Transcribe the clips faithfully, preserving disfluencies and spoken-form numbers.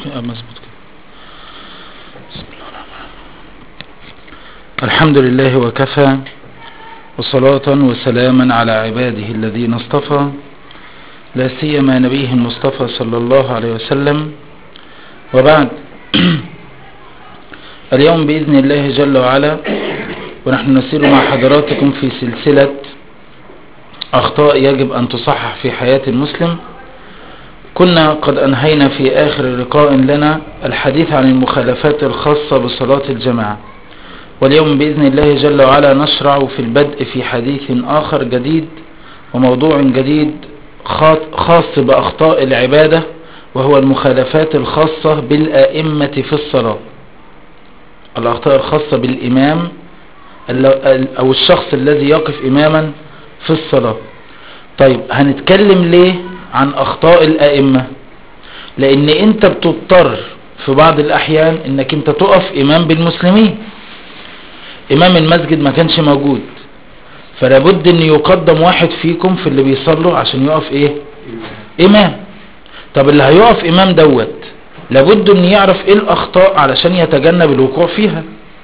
مظبوط كده. بسم الله الرحمن الرحيم. الحمد لله وكفى، وصلاة وسلاما على عباده الذين اصطفى، لا سيما نبيه المصطفى صلى الله عليه وسلم. وبعد، اليوم بإذن الله جل وعلا ونحن نسير مع حضراتكم في سلسلة أخطاء يجب أن تصحح في حياة المسلم. كنا قد أنهينا في آخر لقاء لنا الحديث عن المخالفات الخاصة بصلاة الجماعة، واليوم بإذن الله جل وعلا نشرع في البدء في حديث آخر جديد وموضوع جديد خاص بأخطاء العبادة، وهو المخالفات الخاصة بالآئمة في الصلاة، الأخطاء الخاصة بالإمام أو الشخص الذي يقف إماما في الصلاة. طيب، هنتكلم ليه عن أخطاء الآئمة؟ لأن أنت بتضطر في بعض الأحيان أنك أنت تقف إمام بالمسلمين. إمام المسجد ما كانش موجود، فلابد أن يقدم واحد فيكم في اللي بيصلوا عشان يقف إيه؟ إمام. طب اللي هيقف إمام دوت لابد أن يعرف إيه الأخطاء علشان يتجنب الوقوع فيها.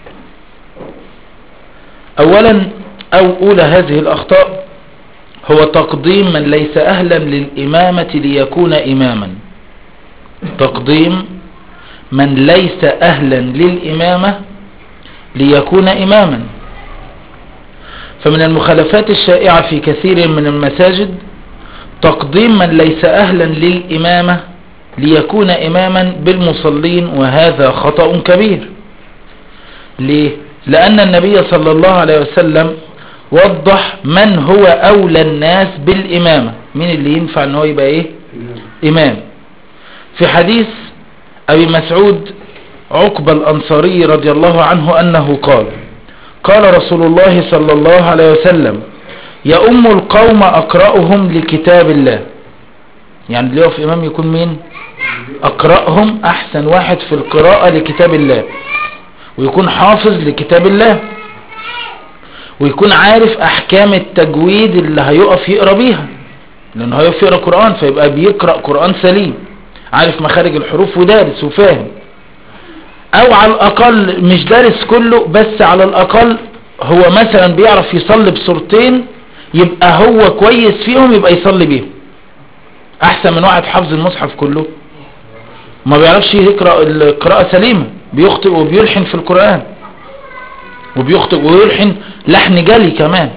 أولا أو أولى هذه الأخطاء هو تقديم من ليس أهلا للإمامة ليكون إماما. تقديم من ليس أهلا للإمامة ليكون إماما. فمن المخالفات الشائعة في كثير من المساجد تقديم من ليس أهلا للإمامة ليكون إماما بالمصلين، وهذا خطأ كبير. ليه؟ لأن النبي صلى الله عليه وسلم وضح من هو أولى الناس بالإمامة، مين اللي ينفع أنه يبقى إيه؟ إمام. في حديث أبي مسعود عقبة الأنصاري رضي الله عنه أنه قال قال رسول الله صلى الله عليه وسلم: يؤم القوم أقرأهم لكتاب الله. يعني اللي يقف إمام يكون مين؟ أقرأهم، أحسن واحد في القراءة لكتاب الله، ويكون حافظ لكتاب الله، ويكون عارف أحكام التجويد اللي هيقف يقرأ بيها، لأنه هيقف يقرأ قرآن فيبقى بيقرأ قرآن سليم، عارف مخارج الحروف ودارس وفاهم. أو على الأقل مش دارس كله، بس على الأقل هو مثلا بيعرف يصلي بصورتين، يبقى هو كويس فيهم يبقى يصلي بيهم، أحسن من واحد حافظ المصحف كله ما بيعرفش يقرأ القراءة سليمة، بيخطئ وبيلحن في القرآن، وبيخطئ ويلحن لحن جلي كمان.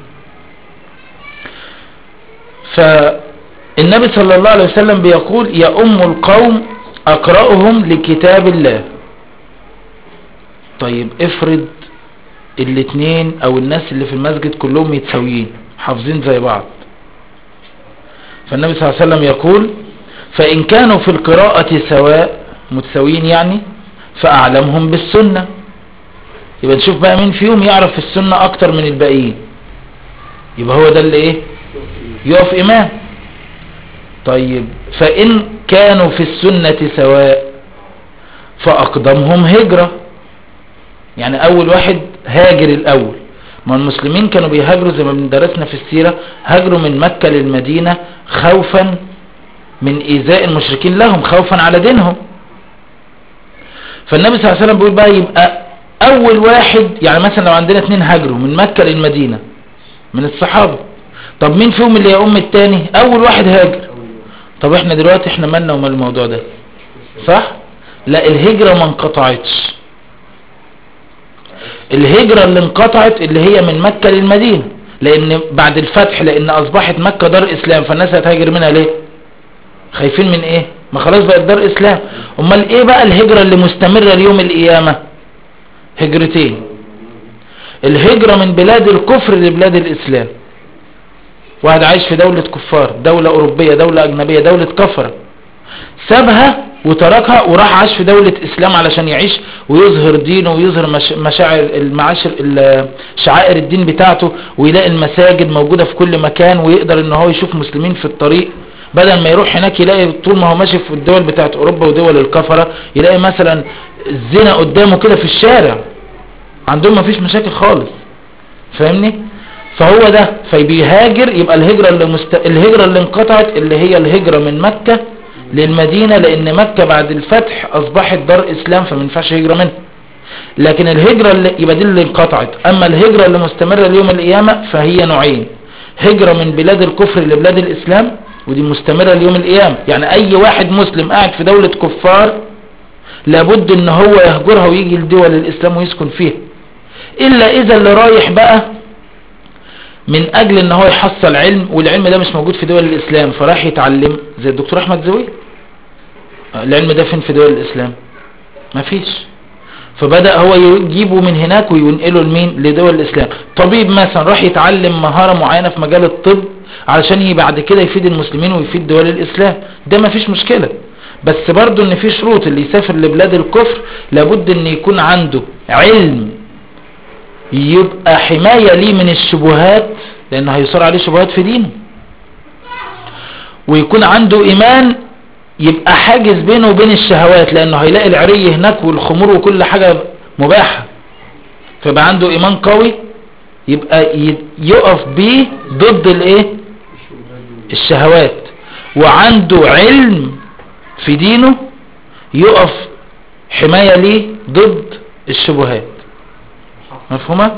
فالنبي صلى الله عليه وسلم بيقول: يؤم القوم أقرأهم لكتاب الله. طيب، افرض الاثنين او الناس اللي في المسجد كلهم يتساويين حافظين زي بعض، فالنبي صلى الله عليه وسلم يقول: فإن كانوا في القراءة سواء، متساويين يعني، فأعلمهم بالسنة. يبقى نشوف بقى مين فيهم يعرف السنة اكتر من الباقيين، يبقى هو ده اللي ايه؟ يقف امام. طيب، فإن كانوا في السنة سواء فأقدمهم هجرة. يعني اول واحد هاجر الاول، ما المسلمين كانوا بيهاجروا زي ما بندرسنا في السيرة، هاجروا من مكة للمدينة خوفا من ايذاء المشركين لهم، خوفا على دينهم. فالنبي صلى الله عليه وسلم بيقول بقى يبقى اول واحد، يعني مثلا لو عندنا اتنين هاجروا من مكة للمدينة من الصحابة، طب مين فيهم اللي يقوم التاني؟ اول واحد هاجر. طب احنا دلوقتي احنا مالنا ومال الموضوع ده؟ صح؟ لا، الهجرة ما انقطعتش. الهجرة اللي انقطعت اللي هي من مكة للمدينة، لان بعد الفتح، لان اصبحت مكة دار اسلام، فالناس هتهاجر منها ليه؟ خايفين من ايه؟ ما خلاص بقت دار اسلام. امال ايه بقى الهجرة اللي مستمرة ليوم القيامة؟ هجرتين: الهجرة من بلاد الكفر لبلاد الاسلام. واحد عايش في دولة كفار، دولة اوروبية، دولة اجنبية، دولة كفرة، سابها وتركها وراح عاش في دولة اسلام علشان يعيش ويظهر دينه ويظهر مش مشاعر المعاشر شعائر الدين بتاعته، ويلاقي المساجد موجودة في كل مكان، ويقدر ان هو يشوف مسلمين في الطريق، بدل ما يروح هناك يلاقي طول ما هو ماشي في الدول بتاعت اوروبا ودول الكفرة يلاقي مثلا الزنا قدامه كده في الشارع، عندهم ما فيش مشاكل خالص. فاهمني؟ فهو ده، فبيهاجر. يبقى الهجرة اللي مست... الهجرة اللي انقطعت اللي هي الهجرة من مكة للمدينة، لان مكة بعد الفتح اصبحت دار اسلام فما ينفعش هجرة منها. لكن الهجرة اللي يبقى دي اللي انقطعت. اما الهجرة اللي مستمرة ليوم القيامة فهي نوعين: هجرة من بلاد الكفر لبلاد الاسلام، ودي مستمرة ليوم القيامة. يعني اي واحد مسلم قاعد في دولة كفار لابد ان هو يهجرها ويجي لدول الاسلام ويسكن فيها، الا اذا اللي رايح بقى من اجل ان هو يحصل علم، والعلم ده مش موجود في دول الاسلام فراح يتعلم، زي الدكتور احمد زويل. العلم ده فين في دول الاسلام؟ مفيش. فبدأ هو يجيبه من هناك وينقله لمين؟ لدول الاسلام. طبيب مثلا راح يتعلم مهارة معينة في مجال الطب علشان بعد كده يفيد المسلمين ويفيد دول الاسلام، ده مفيش مشكلة. بس برضو ان في شروط: اللي يسافر لبلاد الكفر لابد ان يكون عنده علم يبقى حماية ليه من الشبهات، لانه هيصار عليه شبهات في دينه، ويكون عنده ايمان يبقى حاجز بينه وبين الشهوات، لانه هيلاقي العري هناك والخمور وكل حاجة مباحة، فيبقى عنده ايمان قوي يبقى يقف بيه ضد الايه؟ الشهوات. وعنده علم في دينه يقف حماية ليه ضد الشبهات. مفهومة؟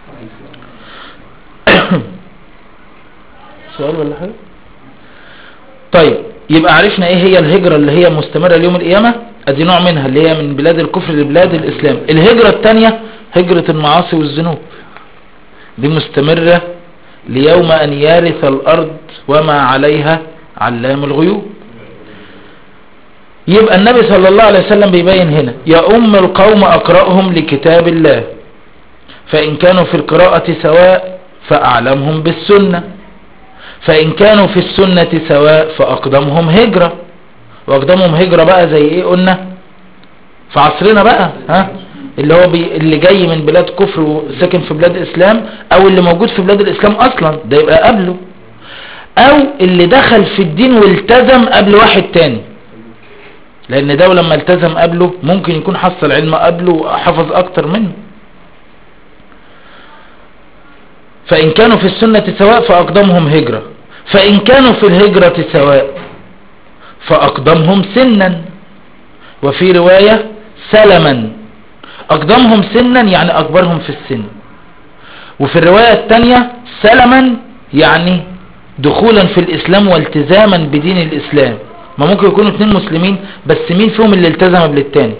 سؤال ولا حاجة؟ طيب يبقى عرفنا ايه هي الهجرة اللي هي مستمرة ليوم القيامة. ادي نوع منها اللي هي من بلاد الكفر لبلاد الاسلام. الهجرة التانية هجرة المعاصي والذنوب، دي مستمرة ليوم ان يرث الارض وما عليها علام الغيوب. يبقى النبي صلى الله عليه وسلم بيبين هنا: يا أم القوم أقرأهم لكتاب الله، فإن كانوا في القراءة سواء فأعلمهم بالسنة، فإن كانوا في السنة سواء فأقدمهم هجرة. وأقدمهم هجرة بقى زي إيه قلنا في عصرنا بقى، ها اللي هو بي اللي جاي من بلاد كفر وساكن في بلاد إسلام، أو اللي موجود في بلاد الإسلام أصلا ده يبقى قبله، أو اللي دخل في الدين والتزم قبل واحد تاني، لان ده لما التزم قبله ممكن يكون حصل علم قبله وحفظ اكتر منه. فان كانوا في السنة سواء فاقدمهم هجرة، فان كانوا في الهجرة سواء فاقدمهم سنا، وفي رواية سلما. اقدمهم سنا يعني اكبرهم في السن، وفي الرواية التانية سلما يعني دخولا في الاسلام والتزاما بدين الاسلام. ما ممكن يكونوا اثنين مسلمين بس مين فيهم اللي التزم قبل التاني.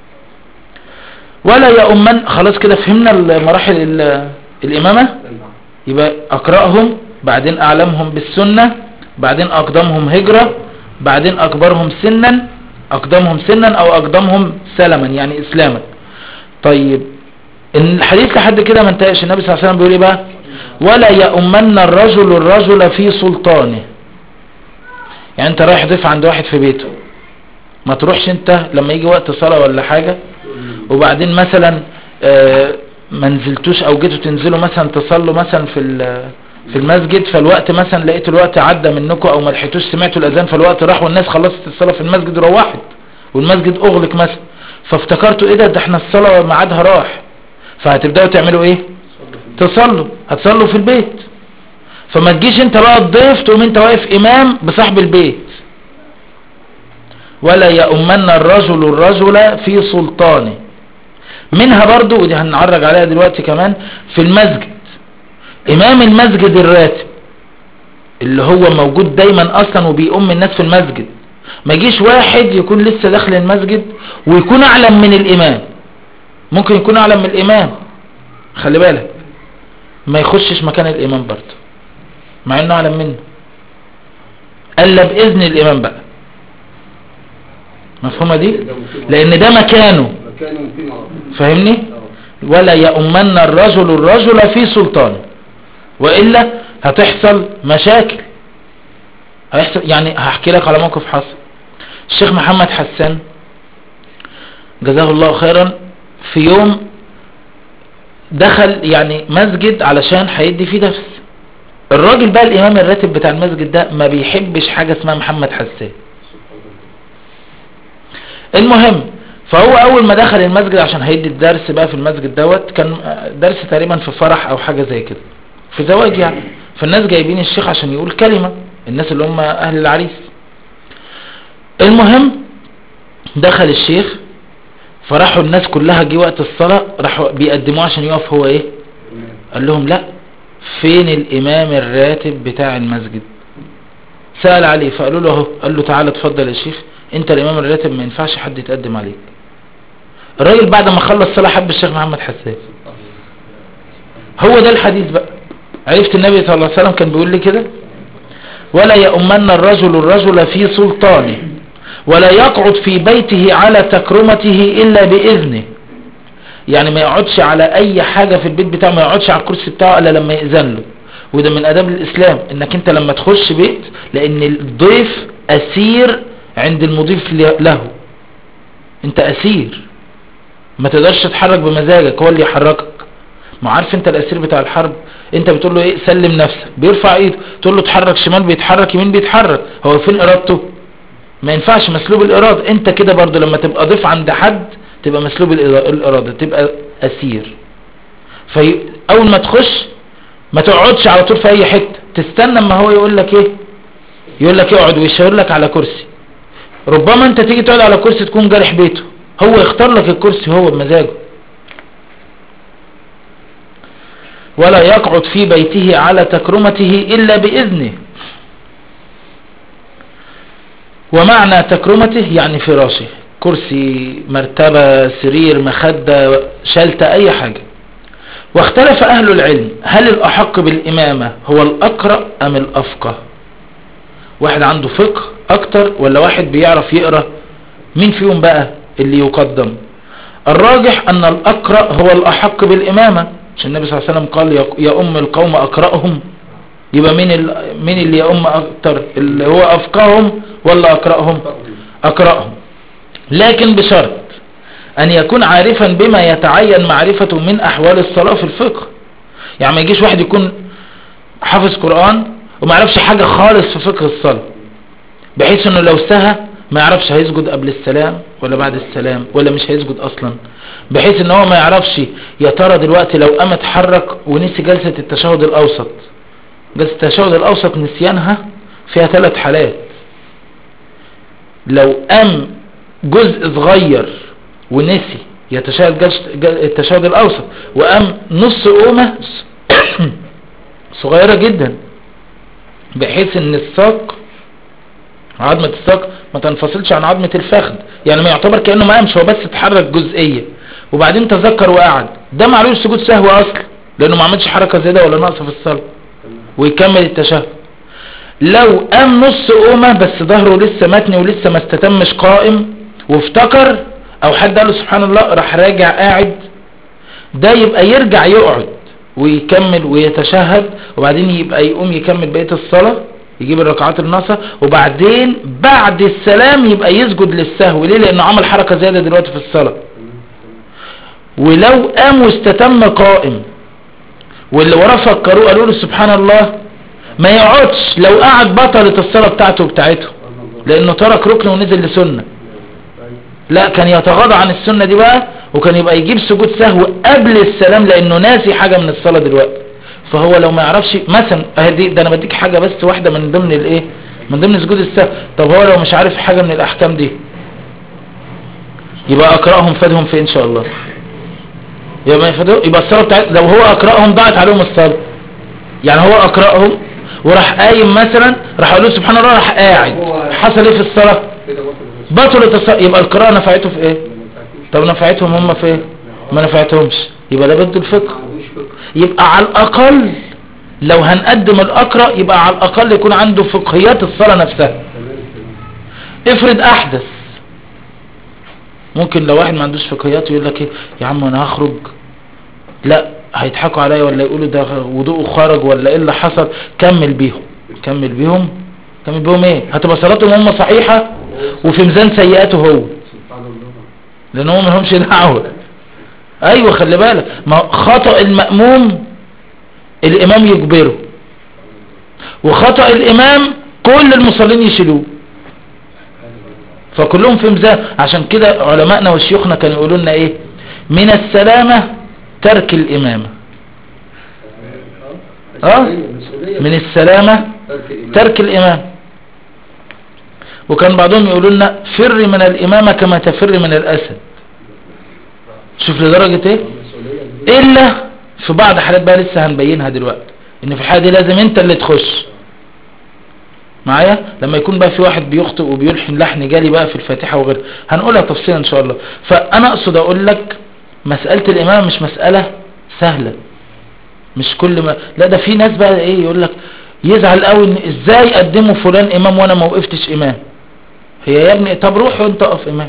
ولا يا أمان. خلاص كده فهمنا المراحل الإمامة. يبقى أقرأهم، بعدين أعلمهم بالسنة، بعدين أقدمهم هجرة، بعدين أكبرهم سنا، أقدمهم سنا أو أقدمهم سلما يعني إسلاما. طيب الحديث لحد كده ما انتهاش. النبي صلى الله عليه وسلم بيقول ايه بقى؟ ولا يؤمن الرجل الرجل في سلطانه. يعني انت رايح ضيف عند واحد في بيته، ما تروحش انت لما يجي وقت صلاة ولا حاجة وبعدين مثلا اه ما نزلتوش او جيتوا تنزلوا مثلا تصلوا مثلا في في المسجد، فالوقت مثلا لقيت الوقت عدى منكم او ما لحقتوش سمعتوا الاذان فالوقت راح والناس خلصت الصلاة في المسجد وروحت والمسجد اغلق مثلا، فافتكرتوا ايه ده ده احنا الصلاة ميعادها راح، فهتبداوا تعملوا ايه؟ تصلوا. هتصلوا في البيت. فما تجيش انت بقى الضيف تقوم انت واقف امام بصاحب البيت. ولا يؤمن الرجل الرجل في سلطانه. منها برضو ودي هنعرج عليها دلوقتي كمان في المسجد، امام المسجد الراتب اللي هو موجود دايما اصلا وبيؤم الناس في المسجد، ما يجيش واحد يكون لسه داخل المسجد ويكون اعلم من الامام. ممكن يكون اعلم من الامام، خلي بالك، ما يخشش مكان الامام برضو مع انه اعلم منه الا باذن الامام بقى. مفهومه دي؟ لان ده مكانه، فاهمني؟ ولا يؤمن الرجل الرجل في سلطانه، والا هتحصل مشاكل. هيحصل يعني هحكي لك على موقف حصل. الشيخ محمد حسان جزاه الله خيرا في يوم دخل يعني مسجد علشان هيدي فيه درس. الراجل بقى الامام الراتب بتاع المسجد ده ما بيحبش حاجة اسمها محمد حسان. المهم فهو اول ما دخل المسجد عشان هيدي الدرس بقى في المسجد دوت، كان درس تقريبا في فرح او حاجة زي كده، في زواج يعني، فالناس جايبين الشيخ عشان يقول كلمة، الناس اللي هم اهل العريس. المهم دخل الشيخ، فراحوا الناس كلها جي وقت الصلاة راحوا بيقدموه عشان يقف هو ايه. قال لهم لا، فين الامام الراتب بتاع المسجد؟ سأل عليه فقالوا له اهو. قال له تعالى اتفضل يا شيخ، انت الامام الراتب، ما ينفعش حد يتقدم عليك. الراجل بعد ما خلص صلاة حب الشيخ محمد حسان. هو ده الحديث بقى. عرفت النبي صلى الله عليه وسلم كان بيقول لي كده: ولا يؤمن الرجل الرجل في سلطانه ولا يقعد في بيته على تكرمته إلا بإذنه. يعني ما يقعدش على أي حاجة في البيت بتاعه، ما يقعدش على الكرسي بتاعه إلا لما يأذن له. وده من أداب الإسلام، إنك أنت لما تخش بيت، لأن الضيف أسير عند المضيف له. أنت أسير، ما تقدرش تتحرك بمزاجك، هو اللي يحركك. ما عارف أنت الأسير بتاع الحرب، أنت بتقول له إيه؟ سلم نفسك، بيرفع إيده، تقول له تحرك شمال بيتحرك، يمين بيتحرك. هو فين إرادته؟ ما ينفعش مسلوب الإرادة. أنت كده برضو لما تبقى ضيف عند حد تبقى مسلوب الإرادة، تبقى أسير. فأول ما تخش ما تقعدش على طول في أي حتة، تستنى اما هو يقول لك إيه، يقول لك اقعد ويشاور لك على كرسي. ربما أنت تيجي تقعد على كرسي تكون جارح بيته، هو يختار لك الكرسي هو بمزاجه. ولا يقعد في بيته على تكرمته إلا بإذنه. ومعنى تكرمته يعني فراشه، كرسي، مرتبة، سرير، مخدة، شلتة، أي حاجة. واختلف أهل العلم هل الأحق بالإمامة هو الأقرأ أم الأفقه؟ واحد عنده فقه أكتر ولا واحد بيعرف يقرأ؟ مين فيهم بقى اللي يقدم؟ الراجح أن الأقرأ هو الأحق بالإمامة، عشان النبي صلى الله عليه وسلم قال يا أم القوم أقرأهم. يبقى مين مين اللي يأم أكتر، اللي هو أفقههم ولا أقرأهم؟ أقرأهم، لكن بشرط أن يكون عارفا بما يتعين معرفته من أحوال الصلاة في الفقه. يعني ما يجيش واحد يكون حافظ قرآن وما يعرفش حاجة خالص في فقه الصلاة، بحيث أنه لو سهى ما يعرفش هيسجد قبل السلام ولا بعد السلام ولا مش هيسجد أصلا، بحيث أنه ما يعرفش يا ترى دلوقتي لو قام اتحرك ونسي جلسة التشهد الأوسط. جلسة التشهد الأوسط نسيانها فيها ثلاث حالات: لو قام جزء صغير ونسي يتشهد التشهد الأوسط، وقام نص قومة صغيرة جدا بحيث ان الساق، عظمة الساق ما تنفصلش عن عظمة الفخذ، يعني ما يعتبر كأنه ما قامش، هو بس اتحرك جزئية وبعدين تذكر وقعد، ده معلوش سجود سهو اصلا لانه ما عملش حركة زيادة ولا ناقصة في الصلاة، ويكمل التشهد. لو قام نص قومة بس ظهره لسه متني ولسه ما استتمش قائم وافتكر، او حد قال له سبحان الله راح راجع قاعد، ده يبقى يرجع يقعد ويكمل ويتشهد، وبعدين يبقى يقوم يكمل بقية الصلاة، يجيب الركعات الناقصة، وبعدين بعد السلام يبقى يسجد للسهو. ليه؟ لانه عمل حركة زيادة دلوقتي في الصلاة. ولو قام واستتم قائم واللي وراه فكروه قالوا له سبحان الله، ما يقعدش، لو قعد بطلت الصلاة بتاعته وبتاعته، لانه ترك ركن ونزل لسنة. لا، كان يتغاضى عن السنة دي بقى، وكان يبقى يجيب سجود سهو قبل السلام لانه ناسي حاجة من الصلاة دلوقتي. فهو لو ما يعرفش مثلا اهدي، ده انا بديك حاجة بس واحدة من ضمن الايه، من ضمن سجود السهو. طب هو لو مش عارف حاجة من الاحكام دي، يبقى اقرأهم فادهم في ان شاء الله، يبقى يفادهم، يبقى الصلاة بتاعت لو هو اقرأهم ضاعت عليهم الصلاة. يعني هو اقرأهم وراح قايم مثلا، راح اقول له سبحان الله، راح قاعد، حصل ايه في الصلاة؟ بطلت الصلاة. يبقى القراءة نفعته في ايه؟ طب نفعتهم هم في ايه؟ ما نفعتهمش. يبقى ده بده الفقه. يبقى على الاقل لو هنقدم الاقرأ يبقى على الاقل يكون عنده فقهيات الصلاة نفسها. افرض احدث، ممكن لو واحد ما عندوش فقهيات يقول لك ايه يا عم انا هخرج، لا هيضحكوا عليا ولا يقولوا ده وضوءه خرج ولا ايه اللي حصل، كمل بيهم كمل بيهم كمل بيهم ايه؟ هتبقى صلاتهم هم صحيحة وفي ميزان سيئاته هو، لان هو ما لهمش دعوه. ايوه خلي بالك، ما خطأ المأموم الامام يجبره، وخطأ الامام كل المصلين يشيلوه، فكلهم في ميزان. عشان كده علماءنا وشيوخنا كانوا يقولوا لنا ايه؟ من السلامة ترك الامامة. اه من السلامة ترك الامام. وكان بعضهم يقولوا لنا فر من الإمامة كما تفر من الأسد. شوف لدرجة ايه. إلا في بعض حالات بقى لسه هنبينها دلوقتي ان في الحالة دي لازم انت اللي تخش معايا، لما يكون بقى في واحد بيخطئ وبيلحن لحن جالي بقى في الفاتحة وغيرها، هنقولها تفصيلا ان شاء الله. فانا اقصد اقول لك مسألة الامامة مش مسألة سهلة، مش كل ما لا، ده في ناس بقى ايه يقول لك يزعل قوي ان ازاي قدموا فلان امام وانا ما وقفتش امام. هي يا ابني طب روح وانت اقف امام.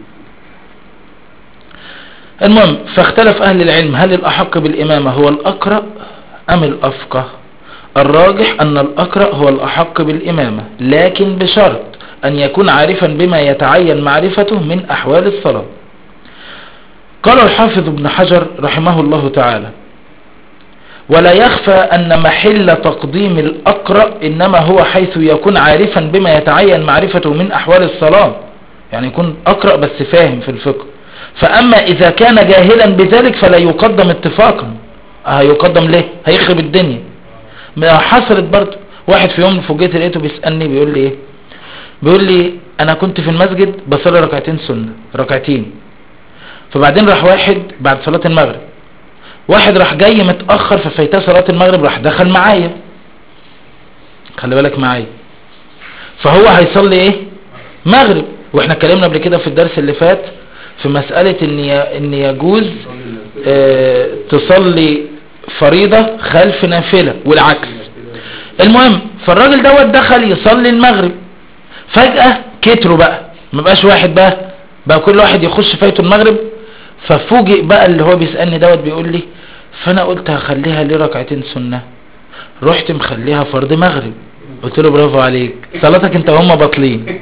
المهم، فاختلف اهل العلم هل الاحق بالامامة هو الاقرأ ام الافقه. الراجح ان الاقرأ هو الاحق بالامامة، لكن بشرط ان يكون عارفا بما يتعين معرفته من احوال الصلاة. قال الحافظ ابن حجر رحمه الله تعالى: ولا يخفى أن محل تقديم الأقرأ إنما هو حيث يكون عارفا بما يتعين معرفته من أحوال الصلاة، يعني يكون أقرأ بس فاهم في الفقه. فأما إذا كان جاهلا بذلك فلا يقدم اتفاقا. هيقدم ليه؟ هيخرب الدنيا. ما حصلت برضه واحد في يوم فوجئت لقيته بيسألني بيقول لي ايه، بيقول لي أنا كنت في المسجد بصلي ركعتين سنة ركعتين، فبعدين راح واحد بعد صلاة المغرب، واحد راح جاي متأخر ففايته صلاة المغرب، راح دخل معايا، خلي بالك معايا، فهو هيصلي ايه مغرب. واحنا اتكلمنا قبل كده في الدرس اللي فات في مسألة ان ان يجوز اه تصلي فريضة خلف نافلة والعكس. المهم، فالراجل دوت دخل يصلي المغرب، فجأة كتروا بقى، ما بقاش واحد بقى بقى كل واحد يخش فايته المغرب. ففوجئ بقى اللي هو بيسألني دوت بيقول لي، فانا قلت هخليها ليه ركعتين سنة، رحت مخليها فرض مغرب. قلت له برافو عليك، صلاتك انت وهم باطلين.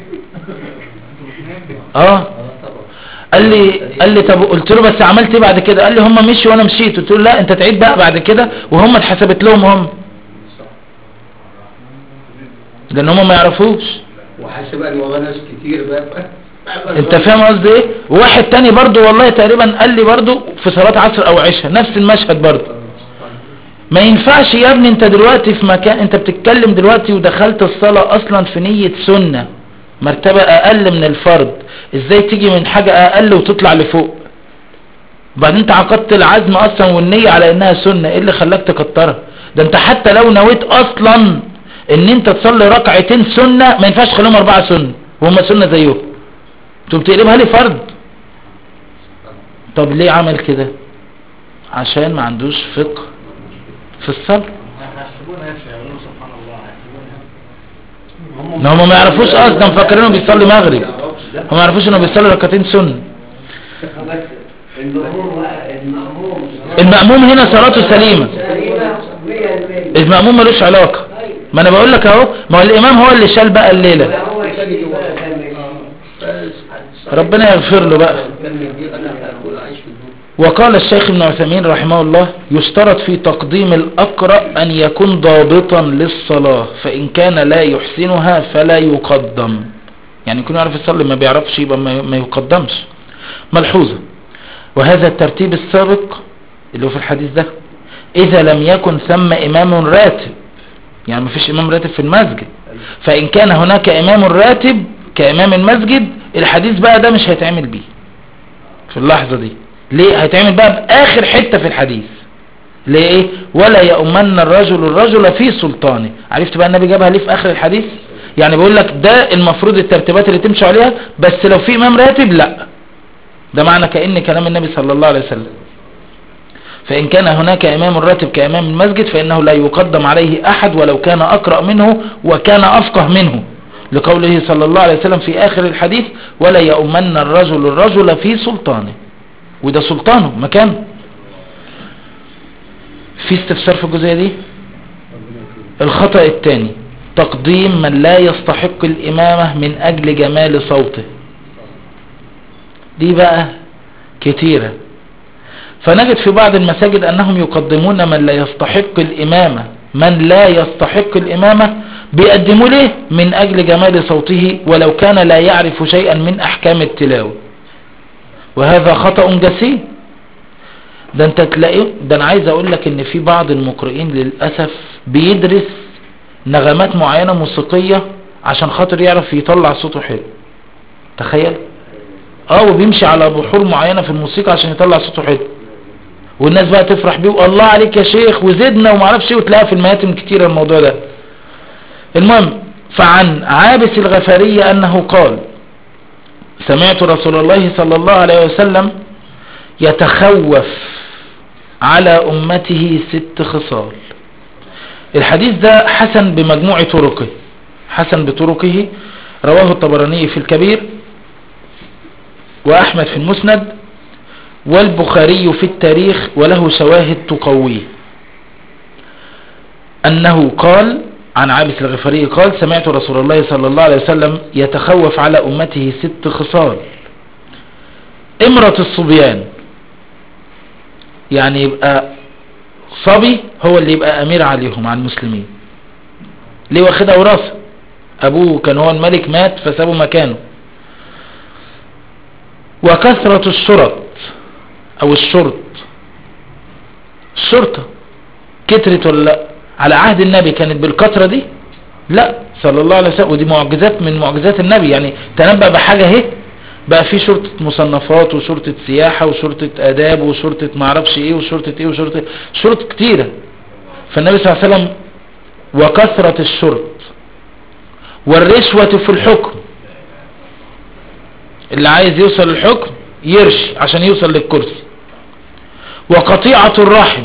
اه قال لي قال لي طب، قلت له بس عملت ايه بعد كده؟ قال لي هم مشوا وانا مشيت. قلت له لا، انت تعيد بقى بعد كده وهم اتحسبت لهم هم، لان هم ما يعرفوش وحاسب ان والله ناس كتير بقى. انت فاهم قصدي ايه. وواحد تاني برضو والله تقريبا قال لي برضو في صلاة عصر او عشاء نفس المشهد برضو. ما ينفعش يا ابني، انت دلوقتي في مكان، انت بتتكلم دلوقتي ودخلت الصلاة اصلا في نية سنة مرتبة اقل من الفرض، ازاي تيجي من حاجة اقل وتطلع لفوق؟ وبعدين انت عقدت العزم اصلا والنية على انها سنة، ايه اللي خلاك تكترها؟ ده انت حتى لو نويت اصلا ان انت تصلي ركعتين سنة ما ينفعش تخليهم اربعة سنة وهم سنة زيهم، انتوا بتقلبها لي فرض. طب ليه عمل كده؟ عشان ما عندوش فقه في الصلاة. هم ما يعرفوش اصلا، فاكرينه بيصلي مغرب، هم ما يعرفوش انه بيصلي ركعتين سنة. المأموم هنا صلاته سليمة، المأموم ملوش علاقة. ما انا بقول لك اهو، ما هو الامام هو اللي شال بقى الليلة، ربنا يغفر له بقى. وقال الشيخ ابن عثيمين رحمه الله: يشترط في تقديم الأقرأ أن يكون ضابطا للصلاة، فإن كان لا يحسنها فلا يقدم. يعني يكون يعرف يصلي، ما بيعرفش يبقى ما يقدمش. ملحوظة: وهذا الترتيب السابق اللي هو في الحديث ده إذا لم يكن ثم إمام راتب، يعني ما فيش إمام راتب في المسجد. فإن كان هناك إمام راتب كإمام المسجد، الحديث بقى ده مش هيتعمل بيه في اللحظة دي. ليه؟ هيتعمل بقى بآخر حتة في الحديث. ليه؟ ولا يؤمن الرجل الرجل في سلطانه. عرفت بقى النبي جابها ليه في آخر الحديث؟ يعني بيقول لك ده المفروض الترتيبات اللي تمشي عليها، بس لو في إمام راتب لا. ده معنى كأن كلام النبي صلى الله عليه وسلم. فإن كان هناك إمام راتب كإمام المسجد فإنه لا يقدم عليه أحد ولو كان أقرأ منه وكان أفقه منه، لقوله صلى الله عليه وسلم في آخر الحديث: ولا يؤمن الرجل الرجل في سلطانه. وده سلطانه مكانه. في استفسار في الجزئية دي؟ الخطأ الثاني: تقديم من لا يستحق الإمامة من أجل جمال صوته. دي بقى كتيرة، فنجد في بعض المساجد أنهم يقدمون من لا يستحق الإمامة، من لا يستحق الإمامة بيقدموا ليه؟ من أجل جمال صوته ولو كان لا يعرف شيئا من أحكام التلاوة. وهذا خطأ جسيم. ده انت تلاقيه، ده انا عايز اقول لك ان في بعض المقرئين للأسف بيدرس نغمات معينة موسيقية عشان خاطر يعرف يطلع صوته حلو. تخيل. اه وبيمشي على بحور معينة في الموسيقى عشان يطلع صوته حلو، والناس بقى تفرح بيه والله عليك يا شيخ وزدنا وما اعرفش ايه، وتلاقي في المياتم كتير الموضوع ده. المهم، فعن عابس الغفاري انه قال سمعت رسول الله صلى الله عليه وسلم يتخوف على امته ست خصال. الحديث ده حسن بمجموع طرقه، حسن بطرقه، رواه الطبراني في الكبير واحمد في المسند والبخاري في التاريخ وله شواهد تقويه. انه قال عن عابس الغفاري قال سمعت رسول الله صلى الله عليه وسلم يتخوف على امته ست خصال. امرة الصبيان، يعني يبقى صبي هو اللي يبقى امير عليهم على المسلمين، ليه؟ واخدها وراثة، ابوه كان هو الملك مات فسابه مكانه. وكثرة الشرط او الشرط، الشرطة كترت ولا لا؟ على عهد النبي كانت بالكثرة دي؟ لا صلى الله عليه وسلم، ودي معجزات من معجزات النبي، يعني تنبأ بحاجة اهي، بقى في شرطة مصنفات وشرطة سياحة وشرطة آداب وشرطة معرفش ايه وشرطة ايه وشرطة شرطة كتيرة. فالنبي صلى الله عليه وسلم وكثرة الشرط والرشوة في الحكم، اللي عايز يوصل للحكم يرشي عشان يوصل للكرسي، وقطيعة الرحم،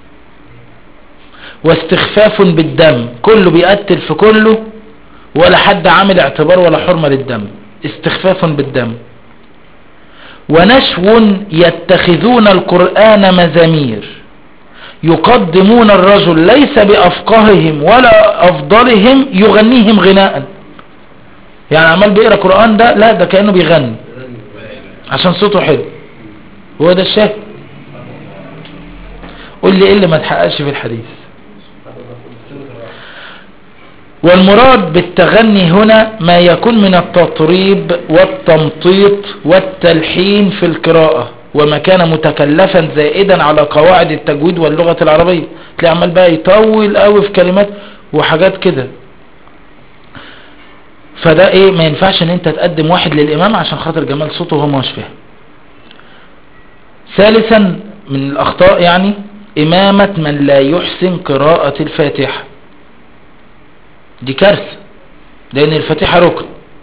واستخفاف بالدم، كله بيقتل في كله ولا حد عامل اعتبار ولا حرمة للدم، استخفاف بالدم. ونشو يتخذون القرآن مزامير يقدمون الرجل ليس بأفقههم ولا أفضلهم يغنيهم غناء، يعني عمال بيقرأ قرآن ده لا ده كأنه بيغني عشان صوته حلو، هو ده الشاهد. قول لي ايه اللي ما تحققش في الحديث. والمراد بالتغني هنا ما يكون من التطريب والتمطيط والتلحين في القراءة، وما كان متكلفا زائدا على قواعد التجويد واللغة العربية. تلاقي عمال بقى يطول قوي في كلمات وحاجات كده، فده ايه ما ينفعش ان انت تقدم واحد للامام عشان خاطر جمال صوته وهو مش فاهم. ثالثا من الاخطاء يعني امامة من لا يحسن قراءة الفاتحة، دي كارثة، لان الفاتحة ركن.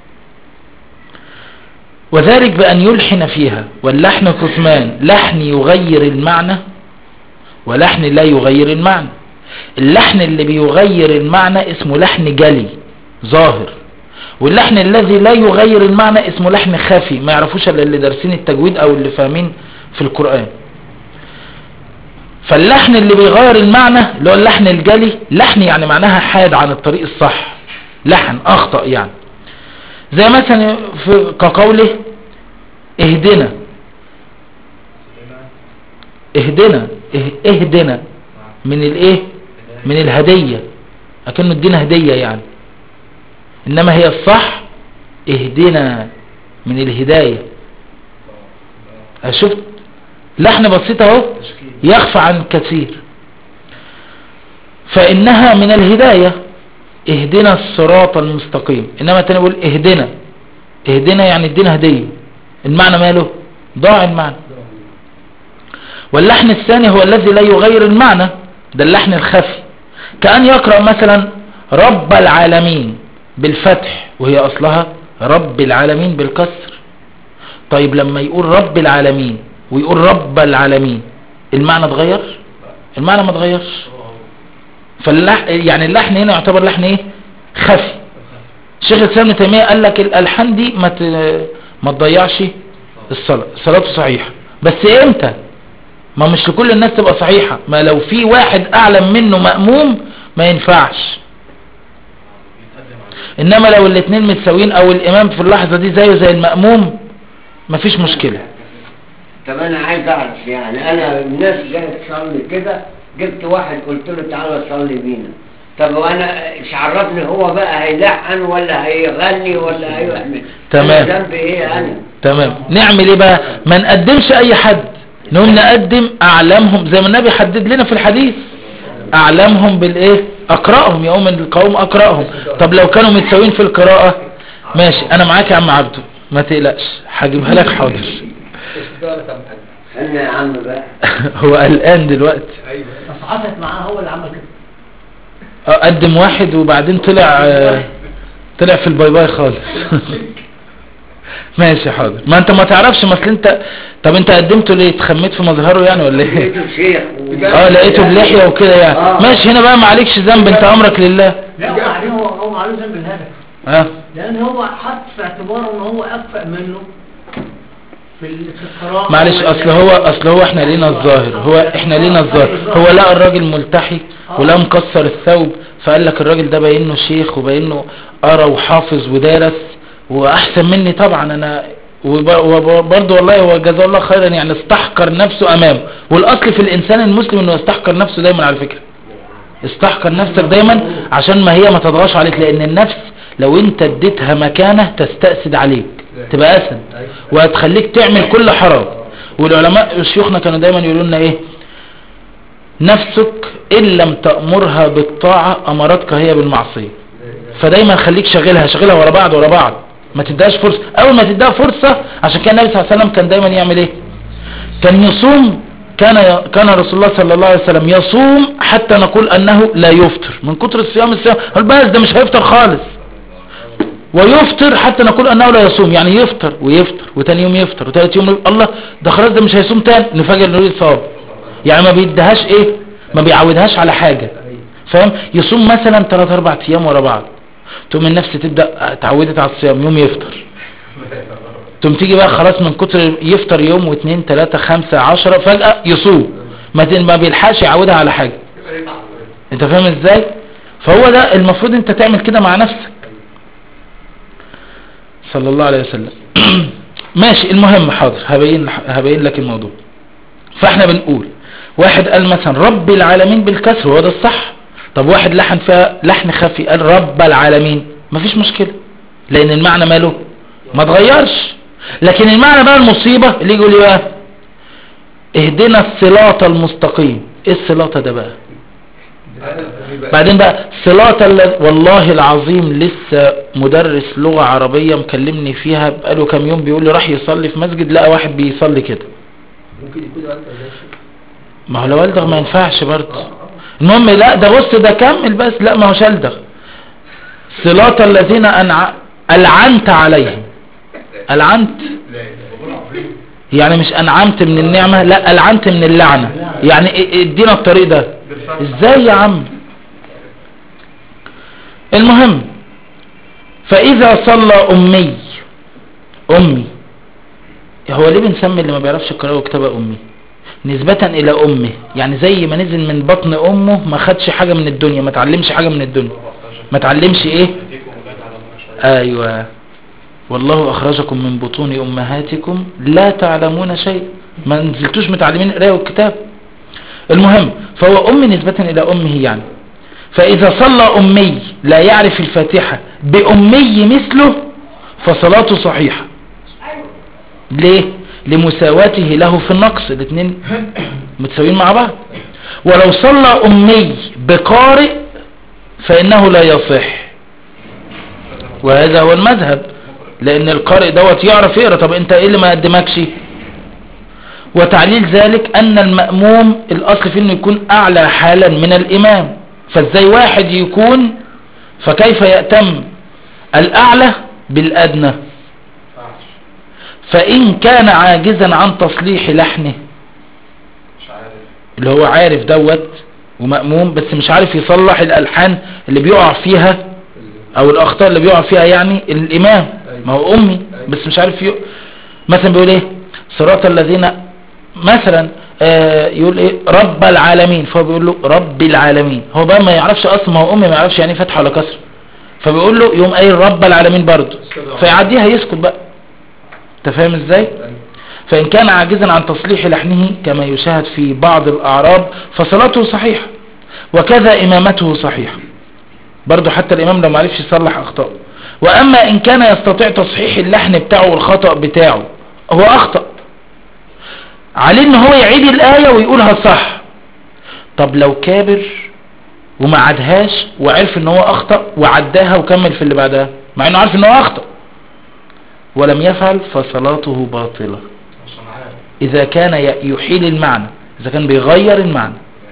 وذلك بان يلحن فيها، واللحن قسمان، لحن يغير المعنى ولحن لا يغير المعنى. اللحن اللي بيغير المعنى اسمه لحن جلي ظاهر، واللحن الذي لا يغير المعنى اسمه لحن خفي، ما يعرفوش الا اللي دارسين التجويد او اللي فاهمين في القرآن. فاللحن اللي بيغير المعنى اللي هو اللحن الجلي، لحن يعني معناها حاد عن الطريق الصح، لحن اخطأ يعني، زي مثلا في كقوله اهدنا اهدنا اهدنا من الايه من الهدية، اكنه ادينا هدية يعني، انما هي الصح اهدنا من الهداية. شفت لحن بسيط اهو يخفى عن كثير. فانها من الهداية، اهدنا الصراط المستقيم، انما تاني بقول اهدنا اهدنا يعني ادينا هدية، المعنى ماله ضاع المعنى. واللحن الثاني هو الذي لا يغير المعنى، ده اللحن الخفي، كأن يقرأ مثلا رب العالمين بالفتح وهي اصلها رب العالمين بالكسر. طيب لما يقول رب العالمين ويقول رب العالمين المعنى اتغير؟ المعنى ما اتغيرش. فاللحن يعني اللحن هنا يعتبر لحن ايه خفي. الشيخ الاسلام ابن تيميه قال لك الالحان دي ما ما تضيعش الصلاه، صلاته صحيحه، بس امتى؟ ما مش لكل الناس تبقى صحيحه، ما لو في واحد اعلم منه مأموم ما ينفعش، انما لو الاثنين متساويين او الامام في اللحظه دي زيه زي المأموم مفيش مشكله. طب انا عايز اعرف، يعني انا الناس جايه تصلي كده، جبت واحد قلت له تعالى صلي بينا، طب وانا ايش عرفني هو بقى هيلحن ولا هيغني ولا هيعمل؟ تمام ذنبي ايه انا؟ تمام. نعمل ايه بقى؟ ما نقدمش اي حد، نقوم نقدم اعلامهم زي ما النبي حدد لنا في الحديث، اعلامهم بالايه اقرأهم يوم القوم اقرأهم. طب لو كانوا متساويين في القراءة ماشي، انا معاك يا عم عبده ما تقلقش هجيبها لك حاضر. استنى يا عم بقى. هو قلقان دلوقتي. ايوه بس حصلت معاه هو اللي عمل كده. اه قدم واحد وبعدين طلع آه طلع في الباي باي خالص. ماشي حاضر. ما انت ما تعرفش مثل انت. طب انت قدمته ليه؟ اتخميت في مظهره يعني ولا ايه؟ لقيته شيخ اه لقيته بلحية وكده يعني. آه. ماشي هنا بقى ما عليكش ذنب، انت امرك لله. لا وبعدين هو هو معلوم ذنب الهدف. اه لان هو حط في اعتباره ان هو اكفأ منه في القراءة. معلش اصل هو اصل هو احنا لينا الظاهر، هو احنا لينا الظاهر. هو لقى الراجل ملتحي ولا مكسر الثوب فقال لك الراجل ده باين له شيخ وباين له قرا وحافظ ودارس واحسن مني طبعا انا. وبرضه والله هو جزاه الله خيرا يعني استحقر نفسه امامه. والاصل في الانسان المسلم انه يستحقر نفسه دايما على فكرة. استحقر نفسك دايما عشان ما هي ما تضغطش عليك، لان النفس لو انت اديتها مكانه تستأسد عليك تبقى اسد وهتخليك تعمل كل حرام. والعلماء شيوخنا كانوا دايما يقولوا لنا ايه؟ نفسك ان لم تأمرها بالطاعة امرتك هي بالمعصية. فدايما خليك شغلها شغلها ورا بعض ورا بعض، ما تديهاش فرصة. اول ما تديها فرصة، عشان كان النبي صلى الله عليه وسلم كان دايما يعمل ايه؟ كان يصوم. كان كان رسول الله صلى الله عليه وسلم يصوم حتى نقول انه لا يفطر من كتر الصيام. الصيام بس ده مش هيفطر خالص. ويفطر حتى نقول انه لا يصوم، يعني يفطر ويفطر وتاني يوم يفطر وتالت يوم الله ده خلاص ده مش هيصوم تاني، نفاجئ انه يصاب. يعني ما بيدهاش ايه؟ ما بيعودهاش على حاجة. فاهم؟ يصوم مثلا ثلاث اربع ايام ورا بعض، تقوم النفس تبدا اتعودت على الصيام يوم يفطر، تقوم تيجي بقى خلاص من كتر يفطر يوم واثنين ثلاثة خمسة عشرة فجأة يصوم، ما ما بيلحقش يعودها على حاجة. انت فاهم ازاي؟ فهو ده المفروض انت تعمل كده مع نفسك صلى الله عليه وسلم. ماشي المهم حاضر هبين هبين لك الموضوع. فاحنا بنقول واحد قال مثلا رب العالمين بالكسر وهو ده الصح. طب واحد لحن فيها لحن خفي قال رب العالمين، مفيش مشكلة لان المعنى ماله ما اتغيرش. لكن المعنى بقى المصيبة اللي يقول لي بقى اهدنا الصراط المستقيم. ايه الصراط ده بقى؟ بعدين بقى صراط والله العظيم لسه مدرس لغة عربية مكلمني فيها بقاله كام يوم بيقول لي راح يصلي في مسجد لقى واحد بيصلي كده. ممكن يكون والدغ. ما هو لو والدغ ما ينفعش برضه. المهم لا ده بص ده كمل بس. لا ما هوش والدغ. صراط الذين أنع... ألعنت عليهم. ألعنت يعني مش أنعمت من النعمة، لا ألعنت من اللعنة. يعني ادينا الطريق ده ازاي يا عم؟ المهم فإذا صلى أمي. أمي هو ليه بنسمي اللي ما بيعرفش القراءة وكتابة أمي؟ نسبة إلى أمه، يعني زي ما نزل من بطن أمه ما خدش حاجة من الدنيا، ما تعلمش حاجة من الدنيا، ما تعلمش إيه؟ أيوة والله أخرجكم من بطون أمهاتكم لا تعلمون شيء، ما نزلتوش متعلمين قراءة والكتاب. المهم فهو أمي نسبة إلى أمه يعني. فإذا صلى أمي لا يعرف الفاتحة بأمي مثله فصلاته صحيحة. ليه؟ لمساواته له في النقص، الاثنين متساويين مع بعض. ولو صلى أمي بقارئ فإنه لا يصح، وهذا هو المذهب، لأن القارئ دوت يعرف يقرأ. طب أنت إيه اللي ما قدمكش؟ وتعليل ذلك أن المأموم الأصل فيه أنه يكون أعلى حالا من الإمام. فازاي واحد يكون فكيف يأتم الأعلى بالأدنى؟ فإن كان عاجزا عن تصليح لحنه، اللي هو عارف دوت ومأموم بس مش عارف يصلح الألحان اللي بيقع فيها أو الأخطاء اللي بيقع فيها يعني الإمام، ما هو أمي بس مش عارف يقع. مثلا بيقول إيه؟ صراط الذين مثلا آه يقول إيه؟ رب العالمين، فهو بيقول له رب العالمين. هو بقى ما يعرفش أصلا، ما هو أمي ما يعرفش يعني فتح ولا كسر، فبيقول له يوم قايل رب العالمين برضه فيعديها يسكت بقى. انت فاهم ازاي؟ فإن كان عاجزا عن تصليح لحنه كما يشاهد في بعض الأعراب فصلاته صحيحة، وكذا إمامته صحيحة برضو حتى الإمام لو ما عرفش يصلح أخطاء. وأما إن كان يستطيع تصحيح اللحن بتاعه والخطأ بتاعه، هو أخطأ عليه إن هو يعيد الآية ويقولها صح. طب لو كابر وما عدهاش وعرف ان هو اخطأ وعداها وكمل في اللي بعدها مع انه عارف ان هو اخطأ ولم يفعل فصلاته باطلة اذا كان يحيل المعنى، اذا كان بيغير المعنى.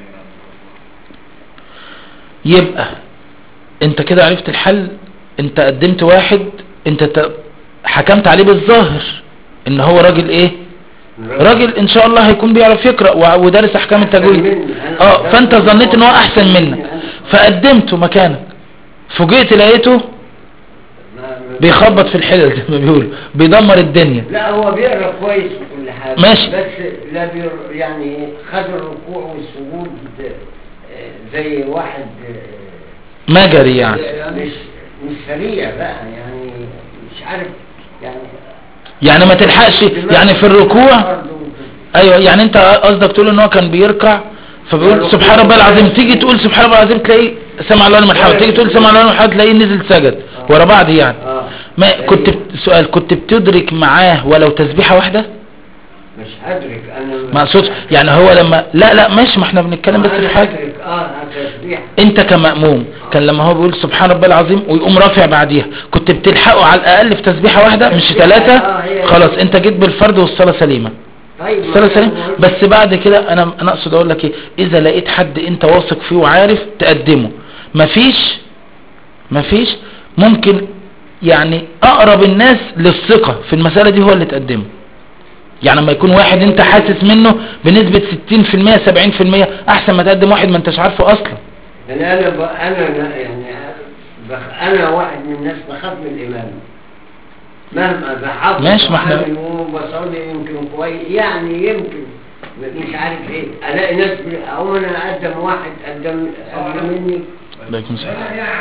يبقى انت كده عرفت الحل. انت قدمت واحد انت حكمت عليه بالظاهر ان هو راجل ايه، راجل ان شاء الله هيكون بيعرف يقرأ ودارس احكام التجويد، اه فانت ظنيت ان هو احسن منك فقدمته مكانك، فوجئت لقيته بيخبط في الحلل زي ما بيقولوا، بيدمر الدنيا. لا هو بيقرأ كويس وكل حاجة ماشي، بس لا بير يعني خد الركوع والسجود زي واحد مجري يعني مش مش سريع بقى، يعني مش عارف يعني يعني ما تلحقش يعني في الركوع. ايوه يعني انت قصدك تقول ان هو كان بيركع فبيقول سبحان ربي العظيم، تيجي تقول سبحان ربي العظيم تلاقيه سمع الله لمن حمده، تيجي تقول سمع الله لمن حمده تلاقيه نزل سجد ورا بعض يعني. ما كنت سؤال كنت بتدرك معاه ولو تسبيحه واحده؟ مش هدرك انا ما اقصدش يعني هو لما لا لا ماشي، ما احنا بنتكلم بس في حاجه. اه تسبيح انت كمأموم كان لما هو بيقول سبحان ربي العظيم ويقوم رافع بعديها كنت بتلحقه على الاقل في تسبيحه واحده مش ثلاثه؟ خلاص انت جيت بالفرد والصلاه سليمه. طيب الصلاه سليمه. بس بعد كده انا انا اقصد اقول لك ايه، اذا لقيت حد انت واثق فيه وعارف تقدمه، مفيش مفيش ممكن يعني اقرب الناس للثقه في المساله دي هو اللي تقدمه. يعني لما يكون واحد انت حاسس منه بنسبة ستين في المية سبعين في المية احسن ما تقدم واحد ما انتش عارفه اصلا. يعني انا ب... انا يعني بخ... انا واحد من الناس بخاف من الامام مهما بحافظ ماشي ما احنا وبصلي يمكن كويس يعني يمكن مش عارف ايه الاقي ناس او انا اقدم واحد قدم قدم مني عليكم السلام.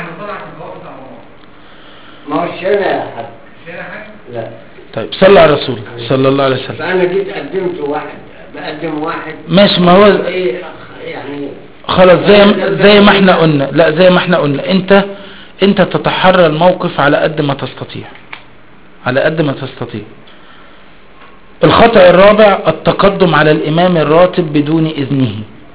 ما هو الشنا يا حاج لا. طيب صلى على الرسول صلى الله عليه وسلم. فانا جيت قدمت واحد بقدم واحد ماشي ما هو ايه يعني خلاص زي زي ما احنا قلنا، لا زي ما احنا قلنا انت انت تتحرى الموقف على قد ما تستطيع، على قد ما تستطيع. الخطأ الرابع التقدم على الامام الراتب بدون اذنه،